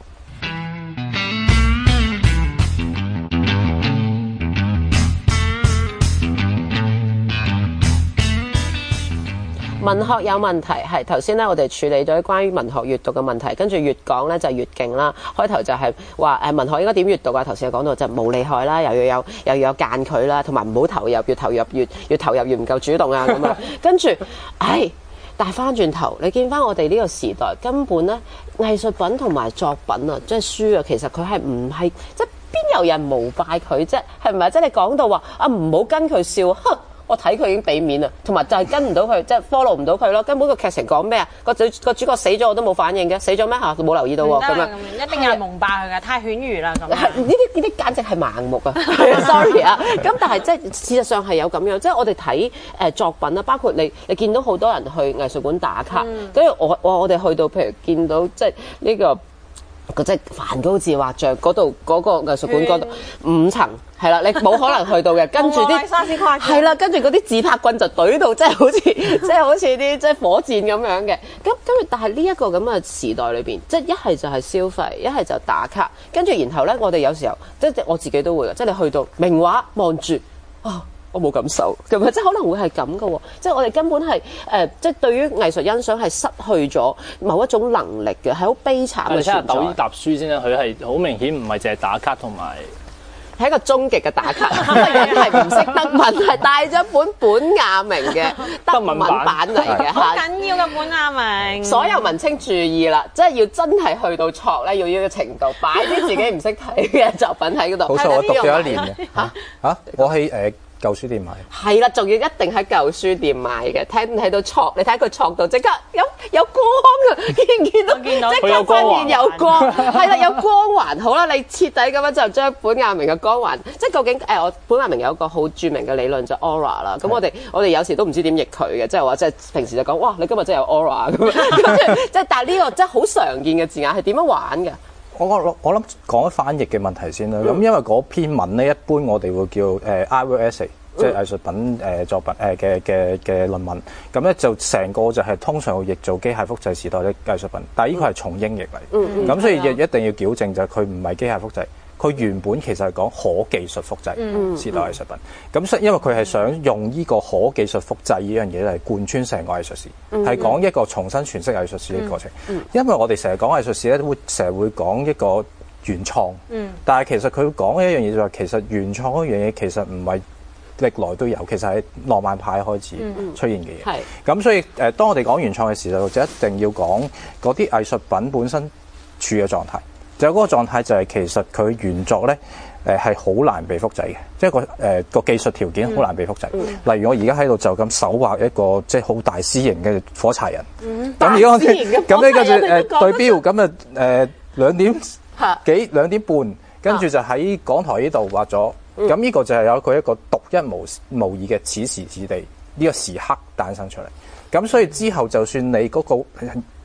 文學有問題，係頭先咧，我哋處理咗關於文學閱讀嘅問題，跟住越講咧就越勁啦。開頭就係話誒文學應該點閱讀啊？頭先講到就冇利害啦，又要有又要有間距啦，同埋唔好投入，越投入越越投入越唔夠主動啊咁樣。跟住，唉，但係翻轉頭，你見翻我哋呢個時代根本咧藝術品同埋作品啊，即係書啊，其實佢係唔係即係邊有人膜拜佢啫？係咪？即係你講到話啊，唔好跟佢笑，哼！我睇佢已經俾面啦，同埋就係跟唔到佢，即係 follow 唔到佢咯。根本個劇情講咩啊？個主個主角死咗我都冇反應嘅，死咗咩嚇？冇留意到喎咁樣， 一定有人蒙拜佢嘅，太犬儒啦咁。 呢啲呢啲簡直係盲目啊！sorry 啊，咁但係即係事實上係有咁樣，即係我哋睇誒作品啦，包括你你見到好多人去藝術館打卡，跟住、嗯、我我我哋去到譬如見到即係呢個。個即係梵高自畫像嗰度嗰個藝術館嗰度五層係啦，你冇可能去到嘅。跟住啲係啦，跟住嗰啲自拍棍就懟到，即係好似即係好似啲即係火箭咁樣嘅。咁跟住，但係呢一個咁嘅時代裏邊，即係一係就係消費，一係就打卡。跟住然後咧，我哋有時候即係我自己都會嘅，即係你去到名畫望住啊。我冇感受，咁啊，即係可能會係咁嘅喎，即係我哋根本係誒、呃，即係對於藝術欣賞係失去咗某一種能力嘅，係好悲慘嘅存在。 睇下鬥呢沓書先啦，佢係好明顯唔係淨係打卡同埋。 係一個終極嘅打卡，人係唔識德文，係帶咗本本雅明嘅德文版嚟嘅， 好緊要嘅本雅明。 所有文青注意啦，即係要真係去到錯咧，要呢個程度，擺啲自己唔識睇嘅作品喺嗰度。 好彩我讀咗一年嘅嚇嚇，我喺誒舊書店買。 係啦，仲要一定喺舊書店買嘅，睇唔睇到錯？你睇佢錯到即刻有有光啊！見唔見到？見到即刻發現有光，係啦，有光環。好啦，你徹底咁樣就將本雅明嘅光環，即係究竟誒、呃、我本雅明有一個好著名嘅理論就係 aura 啦。咁我哋我哋有時都唔知點譯佢嘅，即係話即係平時就講哇，你今日真係有 aura 咁樣，跟住即係但係呢個真係好常見嘅字眼係點樣玩嘅？ 我我我諗講翻譯嘅問題先啦。咁、嗯、因為嗰篇文咧，一般我哋會叫誒 Irish essay，即係藝術品誒、呃、作品誒嘅嘅嘅論文。咁咧就成個就係通常會譯做機械複製時代嘅藝術品，但係呢個係重英譯嚟。咁、嗯嗯、所以亦一定要矯正就係佢唔係機械複製。佢原本其實係講可技術複製時代藝術品，咁所以因為佢係想用呢個可技術複製呢樣嘢嚟貫穿成個藝術史，係講、嗯、一個重新詮釋藝術史嘅過程。嗯嗯、因為我哋成日講藝術史咧，會成日會講一個原創，嗯、但係其實佢講嘅一樣嘢就係其實原創嗰樣嘢其實唔係歷來都有，其實係浪漫派開始出現嘅嘢。咁、嗯、所以誒、呃，當我哋講原創嘅時候，就一定要講嗰啲藝術品本身處嘅狀態。就嗰個狀態就係其實佢原作咧誒係好難被複製嘅，即係個誒個技術條件好難被複製。嗯嗯、例如我而家喺度就咁手畫一個即係好大師型嘅火柴人。咁而家我哋咁呢跟住誒對標，咁啊誒兩點幾兩點半，跟住就喺港台呢度畫咗。咁呢、嗯、個就係有佢一個獨一無無二嘅此時此地呢、呢個時刻誕生出嚟。咁所以之後就算你嗰、嗰個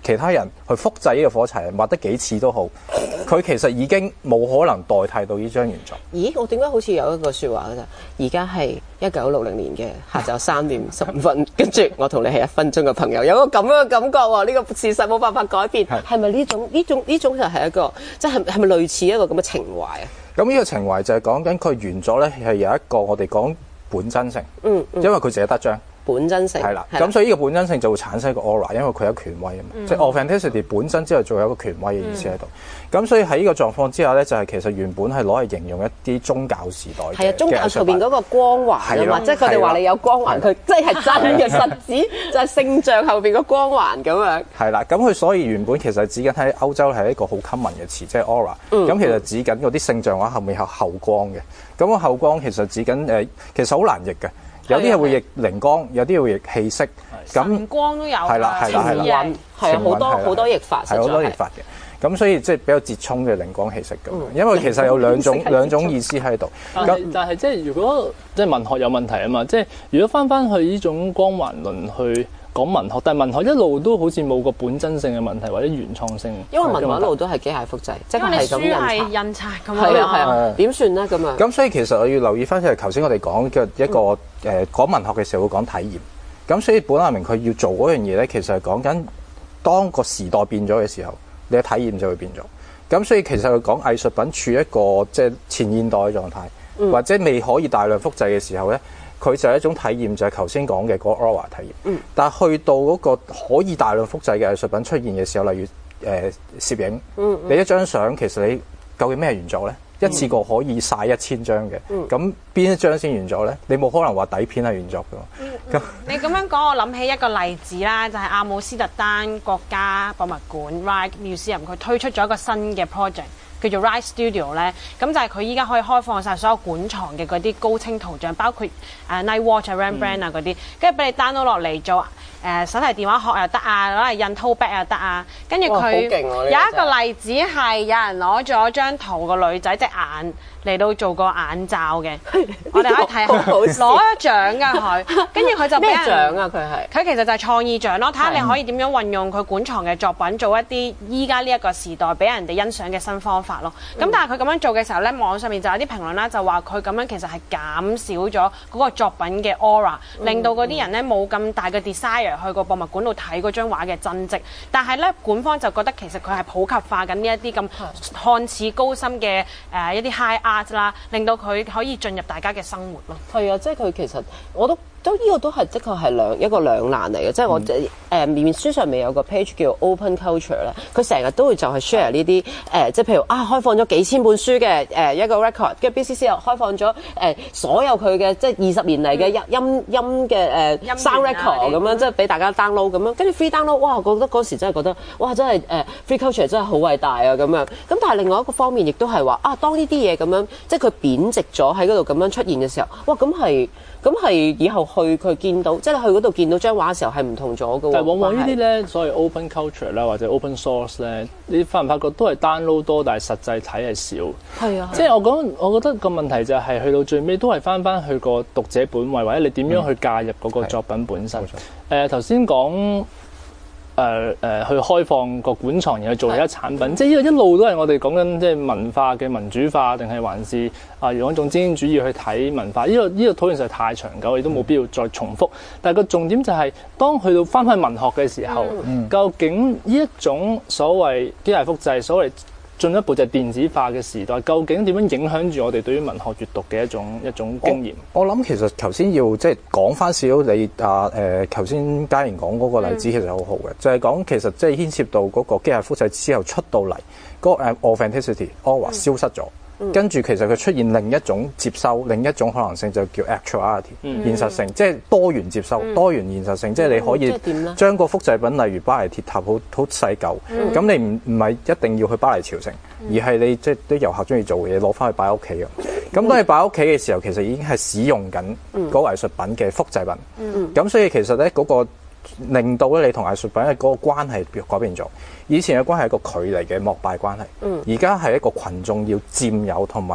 其他人去複製呢個火柴人畫得幾似都好，佢其實已經冇可能代替到呢張原作。 咦？我點解好似有一個説話咧？而家係一九六零年嘅下晝三點十五分，跟住我同你係一分鐘嘅朋友，有個咁樣嘅感覺喎。呢、這個事實冇辦法改變，係咪呢種呢種呢種就係一個即係係咪類似一個咁嘅情懷啊？ 咁呢個情懷就係講緊佢原作咧係有一個我哋講本真性，嗯，嗯因為佢寫得張。 本真性係啦，咁所以呢個本真性就會產生一個 aura， 因為佢有權威啊嘛，嗯、即係 authenticity 本身之後仲有一個權威嘅意思喺度。咁、嗯、所以喺呢個狀況之下咧，就係、是、其實原本係攞嚟形容一啲宗教時代嘅係啊，宗教後邊嗰個光環啊嘛，即係佢哋話你有光環，佢即係真嘅實質就係聖像後邊個光環咁樣。 係啦，咁佢所以原本其實指緊喺歐洲係一個好 common 嘅詞，即係 aura。咁、嗯、其實指緊嗰啲聖像畫後面有後光嘅，咁個後光其實指緊誒，其實好難譯嘅。有啲係會譯靈光，有啲會譯氣息， 咁光都有， 係啦係啦係啦， 係啊好多好多譯法， 係好多譯法嘅。咁所以即係比較折衷嘅靈光氣息咁，因為其實有兩種兩種意思喺度。 咁但係即係如果即係文學有問題啊嘛，即係如果翻翻去呢種光環論去講文學，但係文學一路都好似冇個本真性嘅問題或者原創性， 因為文學一路都係機械複製，即係係咁印刷， 印刷咁係啊係啊，點算咧咁啊？ 咁所以其實我要留意翻，就係頭先我哋講嘅一個誒講文學嘅時候會講體驗。咁所以本雅明佢要做嗰樣嘢咧，其實係講緊當個時代變咗嘅時候，你嘅體驗就會變咗。咁所以其實佢講藝術品處一個即係前現代嘅狀態，嗯、或者未可以大量複製嘅時候咧。佢就係一種體驗，就係頭先講嘅嗰個 aura 體驗。嗯。但係去到嗰個可以大量複製嘅藝術品出現嘅時候，例如誒、呃、攝影，嗯嗯、你一張相其實你究竟咩原作咧？嗯、一次過可以晒一千張嘅，咁邊、嗯、一張先原作咧？你冇可能話底片係原作㗎嘛？ 嗯嗯、你咁樣講，我諗起一個例子啦，就係、是、阿姆斯特丹國家博物館 Rijksmuseum 佢推出咗一個新嘅 project。叫做 Rise Studio 咧，咁就係佢依家可以開放晒所有館藏嘅嗰啲高清圖像，包括誒 Night Watch 啊、Rembrandt 啊嗰啲，跟住俾你 download 落嚟做誒、呃、手提電話殼又得啊，攞嚟印 tote bag 又得啊。跟住佢有一個例子係有人攞咗張圖個女仔隻眼嚟到做個眼罩嘅，我哋可以睇下攞咗獎㗎佢，跟住佢就俾人咩獎啊？佢係佢其實就係創意獎咯，睇下你可以點樣運用佢館藏嘅作品做一啲依家呢一個時代俾人哋欣賞嘅新方法咯。咁、嗯、但係佢咁樣做嘅時候咧，網上面就有啲評論啦，就話佢咁樣其實係減少咗嗰個作品嘅 aura，令到嗰啲人咧冇咁大嘅 desire 去個博物館度睇嗰張畫嘅真跡。但係咧，館方就覺得其實佢係普及化緊呢一啲咁看似高深嘅誒、呃、一啲 high art 啦，令到佢可以進入大家嘅生活咯。 係啊，即係佢其實我都。都呢個都係的確係兩一個兩難嚟嘅，即係我誒、嗯呃、面面書上面有個 page 叫 Open Culture 咧，佢成日都會就係 share 呢啲誒，即係譬如啊開放咗幾千本書嘅誒、呃、一個 record，跟住 B C C 又開放咗誒、呃、所有佢嘅即係二十年嚟嘅音音嘅誒 sound record 咁樣，即係俾大家 download 咁樣，跟住 free download， 哇！我覺得嗰時真係覺得哇，真係誒、呃、free culture 真係好偉大啊咁樣。咁但係另外一個方面亦都係話啊，當呢啲嘢咁樣即係佢貶值咗喺嗰度咁樣出現嘅時候，哇！咁係。咁係以後去佢見到，即係去嗰度見到張畫嘅時候係唔同咗嘅喎。 但係往往呢啲咧，所謂 open culture 啦，或者 open source 咧，你發唔發覺都係 download 多，但係實際睇係少。係啊。即係我講，我覺得個問題就係去到最尾都係翻翻去個讀者本位，或者你點樣去介入嗰個作品本身。誒頭先講。誒誒、呃呃、去開放個館藏，然後做其他產品，即係呢個一路都係我哋講緊，即係文化嘅民主化，定係還是啊、呃、用一種精英主義去睇文化？呢、這個呢、這個討論實在太長久，亦都冇必要再重複。但係個重點就係、是，當去到翻返文學嘅時候，嗯、究竟呢一種所謂機械複製，所謂進一步就係電子化嘅時代，究竟點樣影響住我哋對於文學閱讀嘅一種一種經驗？ 我諗其實頭先要即係講翻少少你啊誒頭先嘉玲講嗰個例子其實好好嘅，嗯、就係講其實即係牽涉到嗰個機械複製之後出到嚟嗰個誒 authenticity aura 消失咗。嗯、跟住其實佢出現另一種接收，另一種可能性就叫 actuality、嗯、現實性，即係多元接收、嗯、多元現實性，嗯、即係你可以將個複製品，例如巴黎鐵塔好好細嚿，咁、嗯、你唔唔係一定要去巴黎朝聖，嗯、而係你即係啲遊客中意做嘅嘢攞翻去擺屋企咁。咁、嗯、當你擺屋企嘅時候，其實已經係使用緊嗰個藝術品嘅複製品。咁、嗯嗯、所以其實咧嗰、嗰個令到咧你同藝術品嘅嗰個關係改變咗。以前嘅關係係一個距離嘅膜拜關係，而家係一個群眾要佔有同埋貼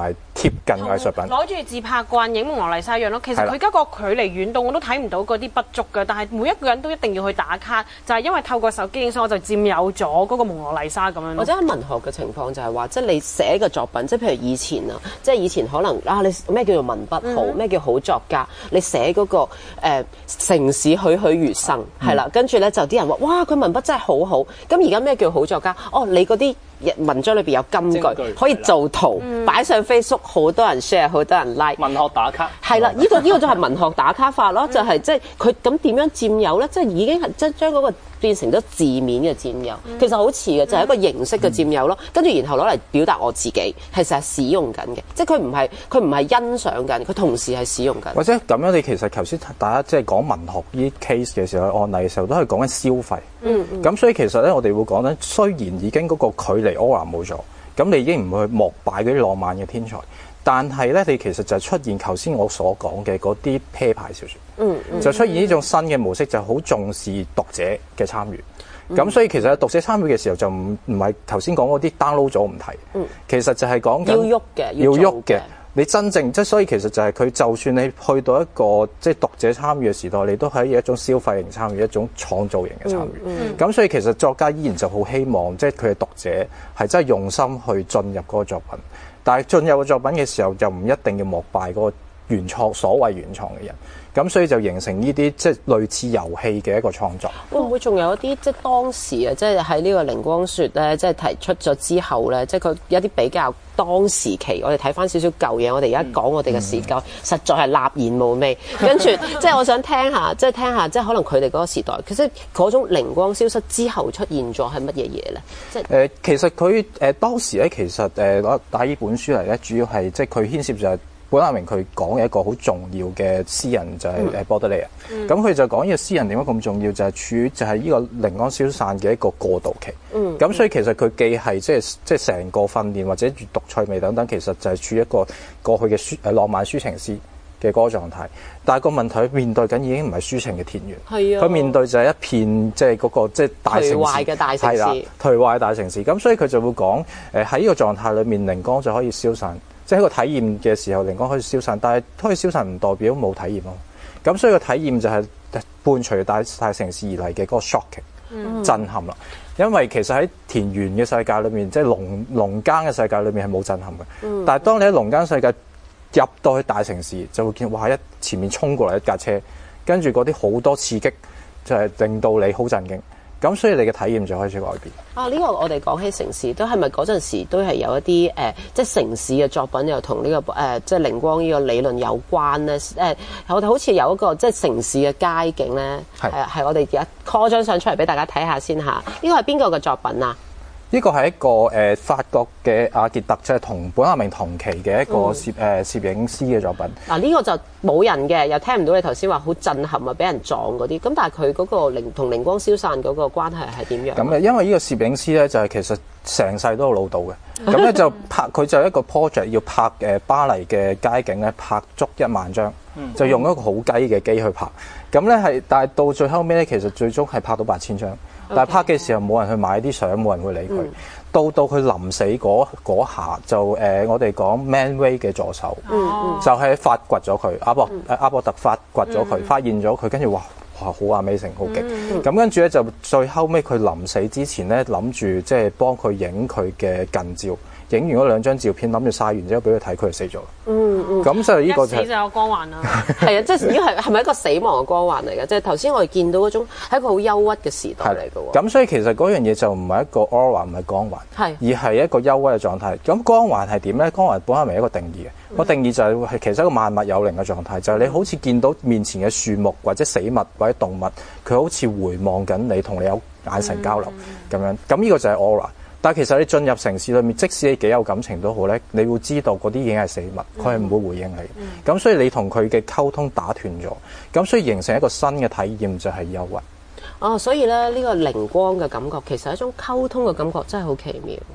近藝術品。 攞住自拍棍影蒙羅麗莎一樣咯。其實佢而家個距離遠到我都睇唔到嗰啲筆觸嘅，但係每一個人都一定要去打卡，就係、是、因為透過手機影相，我就佔有咗嗰個蒙羅麗莎咁樣。 或者喺文學嘅情況就係話，即係你寫嘅作品，即係譬如以前啊，即係以前可能啊，你咩叫做文筆好，咩、嗯、叫好作家？你寫嗰、那個、呃、城市栩栩如生，係、嗯、啦，跟住咧就啲人話哇，佢文筆真係好好。咁而家咩叫好作家？哦，你嗰啲文章裏邊有金句，句可以做圖，擺、嗯、上 Facebook， 好多人 share， 好多人 like。 文學打卡係啦，呢、這個呢、這個就係文學打卡法咯，就係即係佢咁點樣佔有咧？即係已經係即係將嗰個變成咗字面嘅佔有，嗯、其實好似嘅就係、是、一個形式嘅佔有咯。跟、嗯、住然後攞嚟表達我自己，係成日使用緊嘅，即係佢唔係佢唔係欣賞緊，佢同時係使用緊。 或者咁樣，你其實頭先大家即係講文學呢 case 嘅時候，案例嘅時候都係講緊消費。嗯咁、嗯、所以其實咧，我哋會講咧，雖然已經嗰個距離 aura 冇咗，咁你已經唔會去膜拜嗰啲浪漫嘅天才，但係咧，你其實就出現頭先我所講嘅嗰啲啤牌小説，嗯，嗯就出現呢種新嘅模式，就好重視讀者嘅參與。咁、嗯、所以其實讀者參與嘅時候就唔唔係頭先講嗰啲 download 咗唔睇，嗯，其實就係講緊要喐嘅， 要喐嘅。你真正即係所以其實就係佢，就算你去到一個即係讀者參與嘅時代，你都係一種消費型參與，一種創造型嘅參與。咁、嗯嗯、所以其實作家依然就好希望即係佢嘅讀者係真係用心去進入嗰個作品，但係進入個作品嘅時候就唔一定要膜拜嗰個原創所謂原創嘅人。咁所以就形成呢啲即係類似遊戲嘅一個創作。 會唔會仲有一啲即係當時啊，即係喺呢個靈光說咧，即係提出咗之後咧，即係佢有啲比較當時期，我哋睇翻少少舊嘢，我哋而家講我哋嘅時代、嗯，實在係立言無味。跟住即係我想聽下，即係聽下，即係可能佢哋嗰個時代，其實嗰種靈光消失之後出現咗係乜嘢嘢咧？即係誒、 呃，其實佢誒、呃、當時咧，其實誒攞打呢本書嚟咧，主要係即係佢牽涉就係、是。本雅明佢講嘅一個好重要嘅詩人就係誒波德利亞，咁、嗯、佢就講呢個詩人點解咁重要，就係、是、處於就係呢個靈光消散嘅一個過渡期。咁、嗯、所以其實佢既係即係即係成個訓練或者閱讀趣味等等，其實就係處於一個過去嘅抒誒浪漫抒情詩嘅嗰個狀態。但係個問題佢面對緊已經唔係抒情嘅田園，佢面對就係一片即係嗰個即係大城市， 頹壞嘅大城市， 頹壞大城市。咁所以佢就會講誒喺呢個狀態裏面，靈光就可以消散。即係一個體驗嘅時候，靈光可以消散，但係可以消散唔代表冇體驗咯。咁所以個體驗就係伴隨大大城市而嚟嘅嗰個 shocking、嗯、震撼啦。因為其實喺田園嘅世界裏面，即係農農耕嘅世界裏面係冇震撼嘅、嗯。但係當你喺農耕世界入到去大城市，就會見哇一前面衝過嚟一架車，跟住嗰啲好多刺激，就係令到你好震驚。咁所以你嘅體驗就開始改變。 啊，呢、這個我哋講起城市，都係咪嗰陣時都係有一啲誒、呃，即係城市嘅作品又同呢、這個誒、呃，即係靈光呢個理論有關咧？誒、呃，我哋好似有一個即係城市嘅街景咧，係係、呃、我哋而家 call 張相出嚟俾大家睇下先嚇。呢個係邊個嘅作品啊？ 呢個係一個誒、呃、法國嘅阿傑特，即係同本雅明同期嘅一個攝誒、嗯呃、攝影師嘅作品。 嗱、啊，呢、這個就冇人嘅，又聽唔到你頭先話好震撼啊，俾人撞嗰啲。咁但係佢嗰個靈同靈光消散嗰個關係係點樣？ 咁因為呢個攝影師咧就係、是、其實成世都老到嘅，咁咧就拍佢就一個 project 要拍誒巴黎嘅街景咧，拍足一萬張，就用一個好雞嘅機去拍。咁咧係，但係到最後尾咧，其實最終係拍到八千張。Okay. 但係拍嘅時候冇人去買啲相，冇人會理佢、嗯。到到佢臨死嗰下就誒、呃，我哋講 Man Ray 嘅助手，嗯、就係、是、發掘咗佢，阿博誒、嗯、阿博特發掘咗佢、嗯，發現咗佢，跟住哇哇好 amazing 好勁。咁、嗯、跟住咧就最後尾佢臨死之前咧，諗住即係幫佢影佢嘅近照。影完嗰兩張照片，諗住曬完之後俾佢睇，佢就死咗。嗯嗯，咁所以呢個就係、 一死就有光環啦。 係啊，即係已經係係咪一個死亡嘅光環嚟嘅？即係頭先我哋見到嗰種係一個好憂鬱嘅時代嚟嘅喎。咁所以其實嗰樣嘢就唔係一個 aura，唔係光環，係而係一個憂鬱嘅狀態。咁光環係點咧？光環本身係一個定義嘅。個、嗯、定義就係、是、其實一個萬物有靈嘅狀態，就係、是、你好似見到面前嘅樹木或者死物或者動物，佢好似回望緊你，同你有眼神交流咁、嗯、樣。咁呢個就係 aura。但係其實你進入城市裏面，即使你幾有感情都好咧，你會知道嗰啲已經係死物，佢係唔會回應你。咁、嗯、所以你同佢嘅溝通打斷咗，咁所以形成一個新嘅體驗就係憂鬱。 哦，所以咧呢、這個靈光嘅感覺其實係一種溝通嘅感覺，真係好奇妙。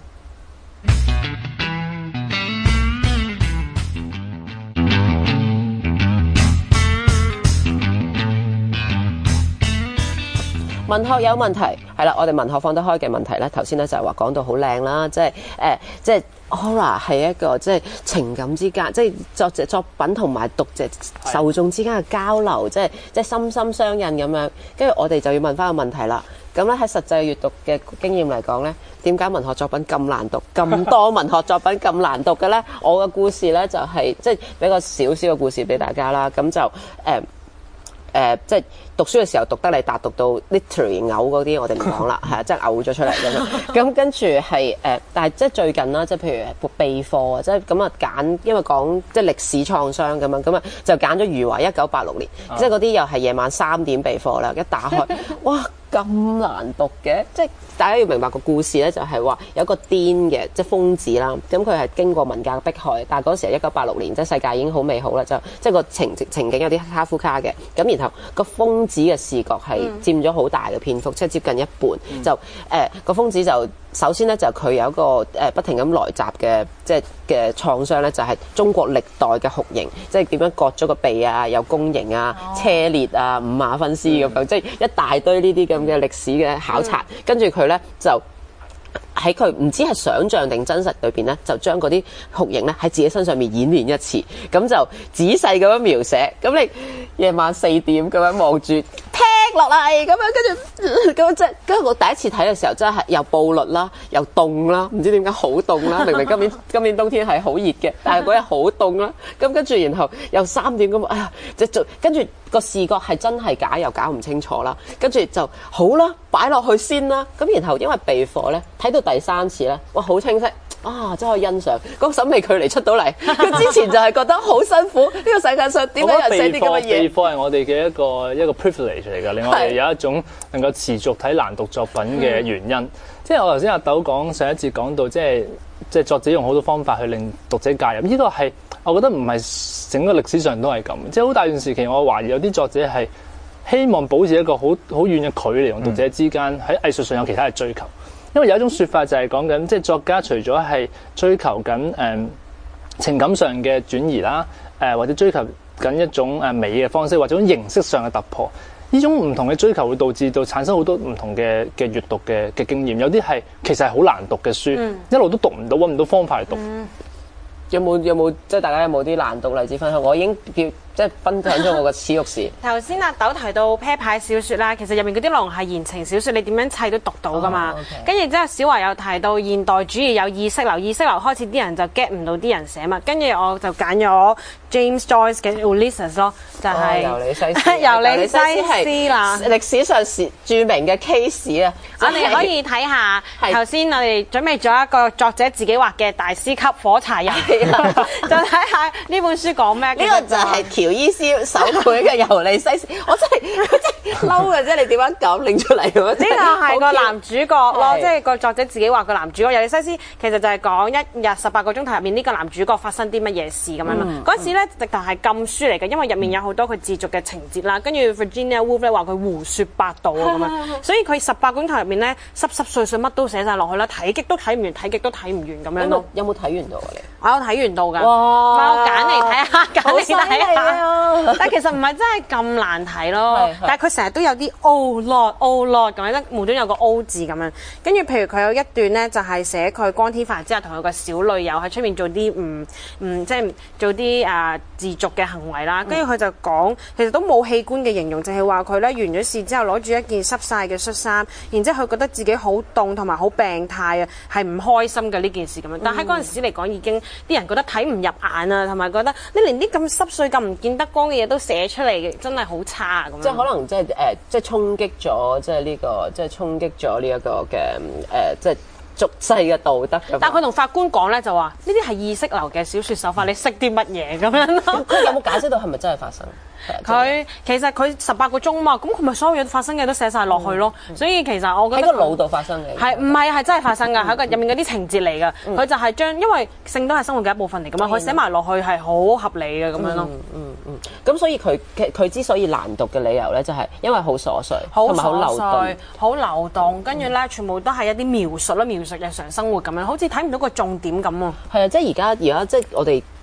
文學有問題係啦，我哋文學放得開嘅問題咧，頭先咧就係話講到好靚啦，即係誒、呃，即係 horror 係一個即係情感之間，即係作者作品同埋讀者受眾之間嘅交流，即係即係心心相印咁樣。跟住我哋就要問翻個問題啦。咁咧喺實際閱讀嘅經驗嚟講咧，點解文學作品咁難讀？咁多文學作品咁難讀嘅咧？我嘅故事咧就係、是、即係俾個少少嘅故事俾大家啦。咁就誒。呃誒、呃，即係讀書嘅時候讀得嚟達讀到 literally 嘔嗰啲，我哋唔講啦，係啊，即係嘔咗出嚟咁樣。咁跟住係誒，但係即係最近啦，即係譬如備課啊，即係咁啊揀，因為講即係歷史創傷咁樣，咁啊就揀咗余華一九八六年，啊、即係嗰啲又係夜晚三點備課啦，一打開，哇咁難讀嘅，即係大家要明白個故事咧，就係話有一個癲嘅即係瘋子啦，咁佢係經過文革嘅迫害，但係嗰時係一九八六年，即係世界已經好美好啦，就即係個情情景有啲卡夫卡嘅，咁然後個瘋子嘅視覺係佔咗好大嘅篇幅，即係接近一半，嗯、就誒個瘋子就首先咧就佢有一個誒、呃、不停咁來襲嘅即係嘅創傷咧，就係、是、中國歷代嘅酷刑，即係點樣割咗個鼻啊，有宮刑啊、哦、車裂啊、五馬分屍咁樣，即係、嗯、一大堆呢啲咁嘅歷史嘅考察，嗯、跟住佢咧就喺佢唔知係想像定真實裏邊咧，就將嗰啲酷刑咧喺自己身上面演練一次，咁就仔細咁樣描寫，咁你夜晚四點咁樣望住。落嚟咁樣，跟住咁即係，跟住我第一次睇嘅時候，真係又暴慄啦，又凍啦，唔知點解好凍啦。明明今年今年冬天係好熱嘅，但係嗰日好凍啦。咁跟住然後又三點咁，哎呀，即係跟住個視覺係真係假又搞唔清楚啦。跟住就好啦，擺落去先啦。咁然後因為備課咧，睇到第三次咧，哇，好清晰。啊！真係可以欣賞嗰個審美距離出到嚟。佢之前就係覺得好辛苦，呢個世界上點解有人寫啲咁嘅嘢？備課係我哋嘅一個一個 privilege 嚟㗎，令我哋有一種能夠持續睇難讀作品嘅原因。嗯、即係我頭先阿豆講上一節講到，即係即係作者用好多方法去令讀者介入。呢、這個係我覺得唔係整個歷史上都係咁。即係好大段時期，我懷疑有啲作者係希望保持一個好好遠嘅距離同讀者之間，喺、嗯、藝術上有其他嘅追求。因為有一種說法就係講緊，即係作家除咗係追求緊誒、呃、情感上嘅轉移啦，誒、呃、或者追求緊一種誒美嘅方式，或者一種形式上嘅突破，呢種唔同嘅追求會導致到產生好多唔同嘅嘅閱讀嘅嘅經驗。有啲係其實係好難讀嘅書，嗯、一路都讀唔到，揾唔到方法去讀。 嗯、有冇有冇即係大家有冇啲難讀例子分享？我已經叫。即係分享咗我個恥辱史。 頭先阿豆提到啤牌小説啦，其實入面嗰啲內容係言情小説，你點樣砌都讀到噶嘛。跟住之後，小華又提到現代主義有意識流，意識流開始啲人就 get 唔到啲人寫乜，跟住我就揀咗 James Joyce 嘅 Ulysses 咯，就係尤里西斯。 尤里西斯啦， 歷史上是著名嘅 case 啊。 我哋可以睇下頭先我哋準備咗一個作者自己畫嘅大師級火柴人，就睇下呢本書講咩。 呢個就係喬伊斯手繪嘅尤里西斯，我真係真係嬲嘅啫！你點樣咁拎出嚟嘅？呢個係個男主角咯，即係個作者自己畫個男主角。尤里西斯其實就係講一日十八個鐘頭入面呢個男主角發生啲乜嘢事咁樣咯。嗰陣時咧直頭係禁書嚟嘅，因為入面有好多佢自續嘅情節啦。跟住 Virginia Woolf 咧話佢胡說八道啊咁樣，所以佢十八個鐘頭入面咧濕濕碎碎乜都寫晒落去啦，睇極都睇唔完，睇極都睇唔完咁樣咯。 有冇睇完到啊？你我有睇完到㗎， 哇！ 我揀嚟睇下，揀嚟睇下。但其實唔係真係咁難睇咯，但係佢成日都有啲 Oh Lord Oh Lord 咁樣，無端有個 O 字咁樣。跟住譬如佢有一段咧，就係寫佢光天化日之下同佢個小女友喺出面做啲唔唔即係做啲啊、呃、自瀆嘅行為啦。跟住佢就講，其實都冇器官嘅形容，就係話佢咧完咗事之後攞住一件濕晒嘅恤衫，然之後佢覺得自己好凍同埋好病態啊，係唔開心嘅呢件事咁樣。但喺嗰陣時嚟講，已經啲人覺得睇唔入眼啊，同埋覺得你連啲咁濕碎、咁唔見得光嘅嘢都寫出嚟嘅，真係好差咁樣。 即係可能即係誒，即係衝擊咗，即係呢個，即係衝擊咗呢一個嘅誒，即係俗世嘅道德。 但係佢同法官講咧，就話呢啲係意識流嘅小説手法，你識啲乜嘢咁樣咯？ 佢有冇解釋到係咪真係發生？ 佢其實佢十八個鐘嘛，咁佢咪所有嘢發生嘅都寫晒落去咯。嗯、所以其實我覺得喺個腦度發生嘅係唔係係真係發生㗎？喺個入面嗰啲情節嚟㗎。佢、嗯、就係將因為性都係生活嘅一部分嚟㗎嘛，佢、嗯、寫埋落去係好合理嘅咁樣咯。 嗯嗯嗯。咁、嗯、所以佢佢之所以難讀嘅理由咧，就係因為好瑣碎，同埋好流動，好流動。跟住咧，全部都係一啲描述啦，描述日常生活咁樣，好似睇唔到個重點咁喎。係啊，即係而家而家即係我哋。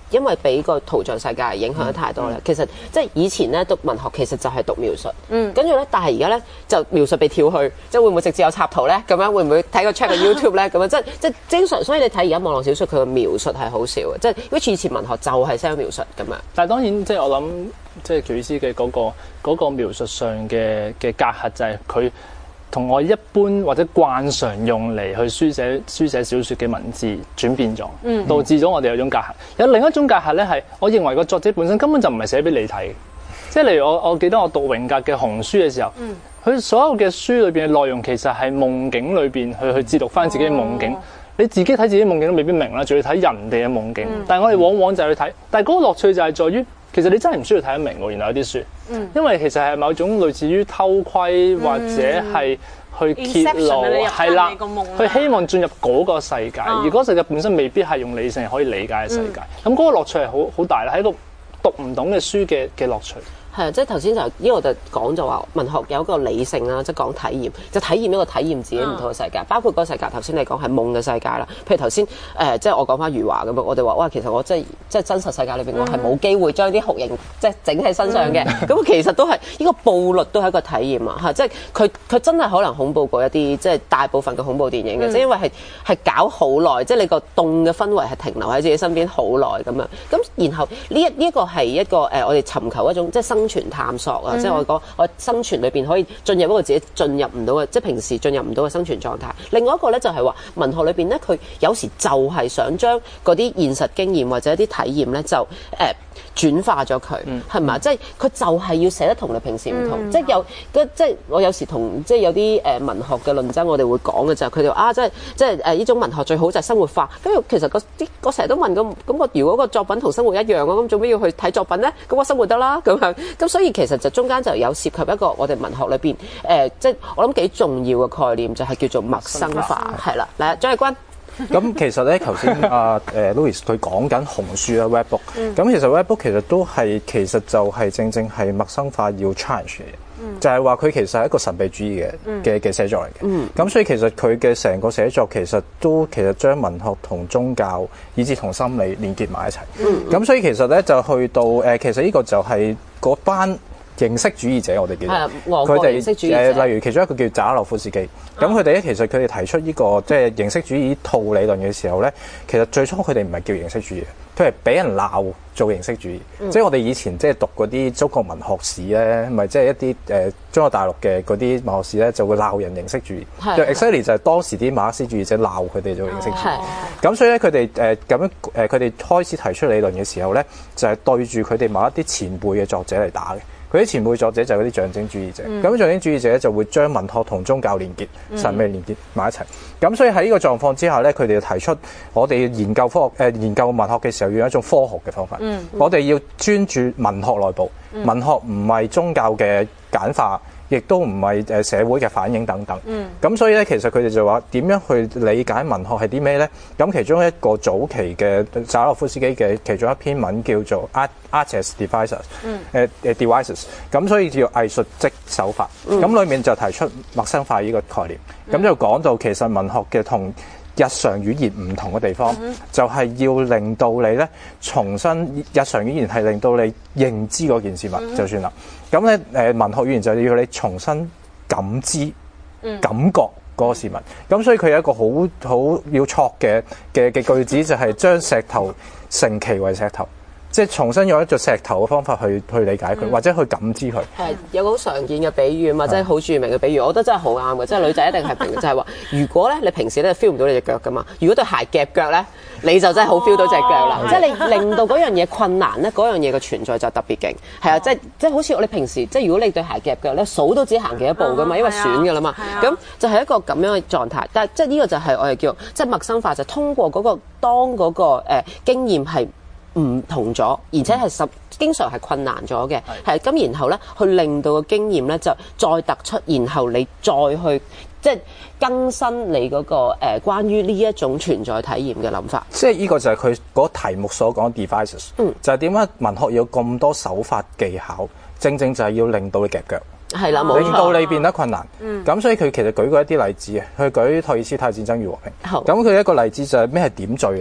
因為俾個圖像世界影響得太多咧。其實即係以前咧讀文學其實就係讀描述，嗯，跟住咧，但係而家咧就描述被跳去，即係會唔會直接有插圖咧？咁樣會唔會睇個 check 個 YouTube 咧？咁樣即係即係經常，所以你睇而家網絡小説佢嘅描述係好少嘅，即係因為以前文學就係 sell 描述咁樣。但係當然即係我諗，即係喬伊斯嘅嗰個嗰個描述上嘅嘅隔閡就係佢同我一般或者慣常用嚟去書寫書寫小説嘅文字轉變咗，嗯、導致咗我哋有種隔閡。有另一種隔閡咧，係我認為個作者本身根本就唔係寫俾你睇。即係例如我我記得我讀榮格嘅紅書嘅時候，佢、嗯、所有嘅書裏邊嘅內容其實係夢境裏邊去去記錄翻自己嘅夢境。哦、你自己睇自己夢境都未必明啦，仲要睇人哋嘅夢境。嗯、但係我哋往往就係去睇，但係嗰個樂趣就係在於，其實你真係唔需要睇得明喎。原來有啲書，嗯、因為其實係某種類似於偷窺或者係去揭露，係啦、嗯，佢希望進入嗰個世界，嗯、而嗰個世界本身未必係用理性可以理解嘅世界。咁嗰、嗯、個樂趣係好好大啦，喺一個讀唔懂嘅書嘅嘅樂趣。係啊，即係頭先就呢個我就講就話文學有一個理性啦，即係講體驗，就體驗一個體驗自己唔同嘅世界，嗯、包括嗰個世界頭先你講係夢嘅世界啦。譬如頭先誒，即係我講翻余華咁樣，我哋話哇，其實我即係即係真實世界裏邊，我係冇機會將啲酷刑即係整喺身上嘅。咁、嗯、其實都係呢個暴律都係一個體驗啊！嚇，即係佢佢真係可能恐怖過一啲即係大部分嘅恐怖電影嘅，即係、嗯、因為係係搞好耐，即係你個凍嘅氛圍係停留喺自己身邊好耐咁樣。咁然後呢一呢一個係一個誒，我哋尋求一種即係生存探索啊！嗯、即係我講，我生存裏邊可以進入一個自己進入唔到嘅，即係平時進入唔到嘅生存狀態。另外一個咧就係話文學裏邊咧，佢有時就係想將嗰啲現實經驗或者一啲體驗咧，就誒、呃、轉化咗佢，係咪、嗯？即係佢就係要寫得同你平時唔同。嗯、即係有即係我有時同即係有啲誒文學嘅論爭，我哋會講嘅就係佢哋話啊，即係即係誒呢種文學最好就係生活化。跟住其實個啲我成日都問咁咁個，如果個作品同生活一樣啊，咁做咩要去睇作品咧？咁我生活得啦咁樣。咁所以其實就中間就有涉及一個我哋文學裏邊誒、呃，即係我諗幾重要嘅概念，就係叫做陌生化，係啦。嚟，張繼君。 咁其實咧，頭先阿誒 Louis 佢講緊紅書啦 Webbook，咁其實 Webbook 其實都係其實就係正正係陌生化要 challenge 嘅嘢，嗯、就係話佢其實係一個神秘主義嘅嘅嘅寫作嚟嘅。咁、嗯、所以其實佢嘅成個寫作其實都其實將文學同宗教以至同心理連結埋一齊。咁、嗯、所以其實咧就去到誒、呃，其實呢個就係嗰班形式主義者，我哋叫佢哋誒，例如其中一個叫扎洛夫斯基，咁佢哋咧其實佢哋提出呢、這個即係形式主義套理論嘅時候咧，其實最初佢哋唔係叫形式主義，佢係俾人鬧做形式主義。嗯、即係我哋以前即係讀嗰啲中國文學史咧，咪即係一啲誒、呃、中國大陸嘅嗰啲文學史咧，就會鬧人形式主義。就 exactly 就係當時啲馬克思主義者鬧佢哋做形式主義。咁所以咧，佢哋誒咁樣誒，佢哋開始提出理論嘅時候咧，就係、是、對住佢哋某一啲前輩嘅作者嚟打嘅。佢啲前輩作者就係嗰啲象徵主義者，咁、嗯、象徵主義者咧就會將文學同宗教連結、嗯、神秘連結埋一齊。咁所以喺呢個狀況之下咧，佢哋就提出我哋研究科學誒、呃、研究文學嘅時候要有一種科學嘅方法。嗯嗯、我哋要專注文學內部，嗯、文學唔係宗教嘅簡化，亦都唔係誒社會嘅反應等等。咁、嗯、所以咧，其實佢哋就話點樣去理解文學係啲咩咧？咁其中一個早期嘅扎洛夫斯基嘅其中一篇文叫做 Art Art as Devices，誒誒 Devices， 咁所以叫藝術即手法。咁裡、嗯、面就提出陌生化呢個概念。咁、嗯、就講到其實文學嘅同日常語言唔同嘅地方，嗯、就係要令到你咧重新日常語言係令到你認知嗰件事物、嗯、就算啦。咁咧誒文學語言就要你重新感知、嗯、感覺嗰個事物。咁所以佢有一個好好要錯嘅嘅嘅句子，就係將石頭成其為石頭。即係重新用一座石頭嘅方法去去理解佢，嗯、或者去感知佢。係有個好常見嘅比喻嘛，即係好著名嘅比喻，我覺得真係好啱嘅。即係女仔一定係明嘅，就係話，如果咧你平時咧 feel 唔到你隻腳噶嘛，如果對鞋夾腳咧，你就真係好 feel 到隻腳啦。哦、即係你令到嗰樣嘢困難咧，嗰樣嘢嘅存在就特別勁。係啊，即係即係好似我哋平時，即係如果你對鞋夾腳咧，數都只行幾多步噶嘛，因為損噶啦嘛。咁就係一個咁樣嘅狀態。但係即係呢個就係我哋叫即係陌生化，就通過嗰、嗰個當嗰、嗰個誒、呃、經驗係唔同咗，而且係十經常係困難咗嘅，係咁、嗯、然後咧，去令到個經驗咧就再突出，然後你再去即係更新你嗰、那個誒、呃、關於呢一種存在體驗嘅諗法。即係呢個就係佢嗰個題目所講 devices，嗯，就係點解文學要咁多手法技巧，正正就係要令到你夾腳，係啦，冇錯，令到你變得困難。嗯，咁所以佢其實舉過一啲例子啊，佢舉托爾斯泰戰爭與和平。好，咁佢一個例子就係咩係點綴咧？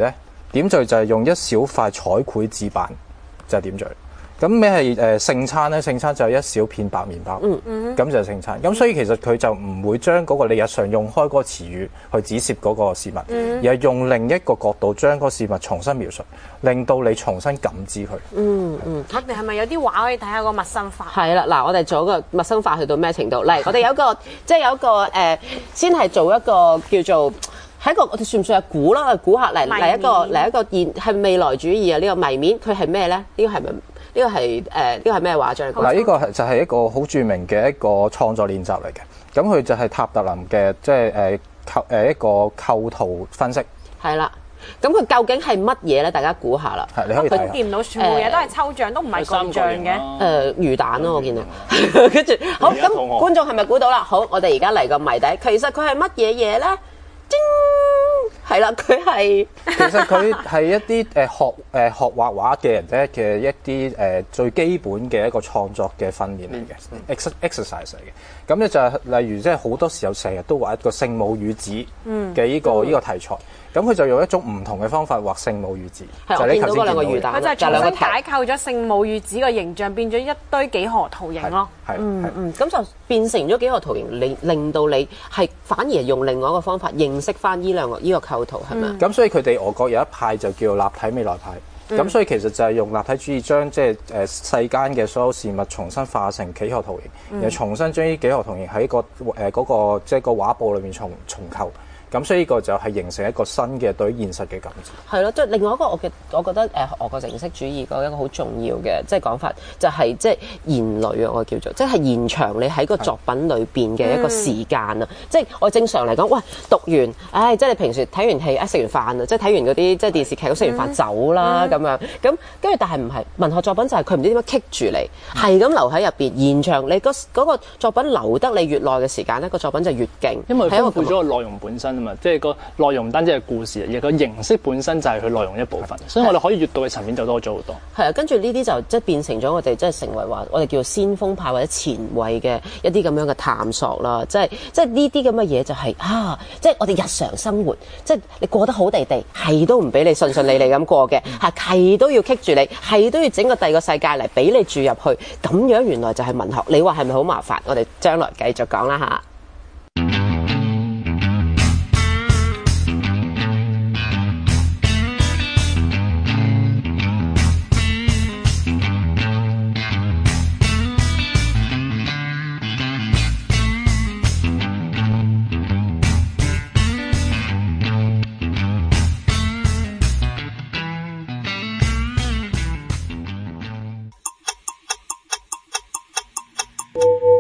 點綴就係用一小塊彩繪紙板，就係、是、點綴。咁咩係誒聖餐咧？聖餐就係一小片白麵包，咁、嗯、就係聖餐。咁所以其實佢就唔會將嗰個你日常用開嗰個詞語去指涉嗰個事物，嗯、而係用另一個角度將嗰個事物重新描述，令到你重新感知佢。 嗯嗯，我哋係咪有啲畫可以睇下個陌生化？ 係啦，嗱，我哋做一個陌生化去到咩程度？嚟，我哋有一個即係有一個誒、呃，先係做一個叫做。係一個我哋算唔算係估啦？估下嚟嚟一個嚟一個現係未來主義啊！呢、呢個謎面佢係咩咧？呢、呢個係咪呢個係誒呢個係咩畫像？ 嗱，呢個係就係一個好著名嘅一個創作練習嚟嘅。咁佢就係塔特林嘅即係誒構誒一個構圖分析。係啦，咁佢究竟係乜嘢咧？大家估下啦。 係你可以睇。 佢見唔到全部嘢都係抽象，都唔係具象嘅。誒、 呃、魚蛋咯，我見到。跟住好咁，觀眾係咪估到啦？好，我哋而家嚟個謎底，其實佢係乜嘢嘢咧？晶係啦，佢係其實佢係一啲誒學誒、呃、學畫畫嘅人咧嘅一啲誒、呃、最基本嘅一個創作嘅訓練嚟嘅 exercise 嚟嘅。咁咧就係例如即係好多時候成日都畫一個聖母與子嘅呢個呢、嗯、個題材。咁佢就用一種唔同嘅方法畫聖母與子。 係，我見到嗰兩個魚蛋， 佢就係重新解構咗聖母與子個形象，變咗一堆幾何圖形咯。 係， 嗯嗯，咁就變成咗幾何圖形，令令到你係反而用另外一個方法認識翻呢兩個呢個構圖係咪？ 咁、嗯、所以佢哋俄國有一派就叫立體未來派。咁、嗯、所以其實就係用立體主義將即係誒世間嘅所有事物重新化成幾何圖形，嗯、然後重新將呢幾何圖形喺個誒嗰、呃那個即係、就是、個畫布裏面重重構。咁所以呢個就係形成一個新嘅對現實嘅感知。 係咯，即係另外一個我嘅，我覺得誒俄國形式主義嗰一個好重要嘅即係講法，就係即係延累啊，我叫做即係延長你喺個作品裏邊嘅一個時間啊。嗯、即係我正常嚟講，喂讀完，唉，即係你平時睇完戲啊，食完飯啊，即係睇完嗰啲即係電視劇，食完飯走啦咁、嗯、樣。咁跟住但係唔係文學作品就係佢唔知點樣棘住你，係咁、嗯、留喺入邊，延長你嗰、嗰個作品留得你越耐嘅時間咧，個作品就越勁。 因為豐富咗個內容本身。即係個內容唔單止係故事，而個形式本身就係佢內容一部分，所以我哋可以閱讀嘅層面就多咗好多。 係啊，跟住呢啲就即係變成咗我哋即係成為話我哋叫做先鋒派或者前衛嘅一啲咁樣嘅探索啦。即係即係呢啲咁嘅嘢就係、是、啊，即係我哋日常生活，即係你過得好地地，係都唔俾你順順利利咁過嘅，係係都要棘住你，係都要整個第二個世界嚟俾你住入去。咁樣原來就係文學。你話係咪好麻煩？我哋將來繼續講啦嚇。you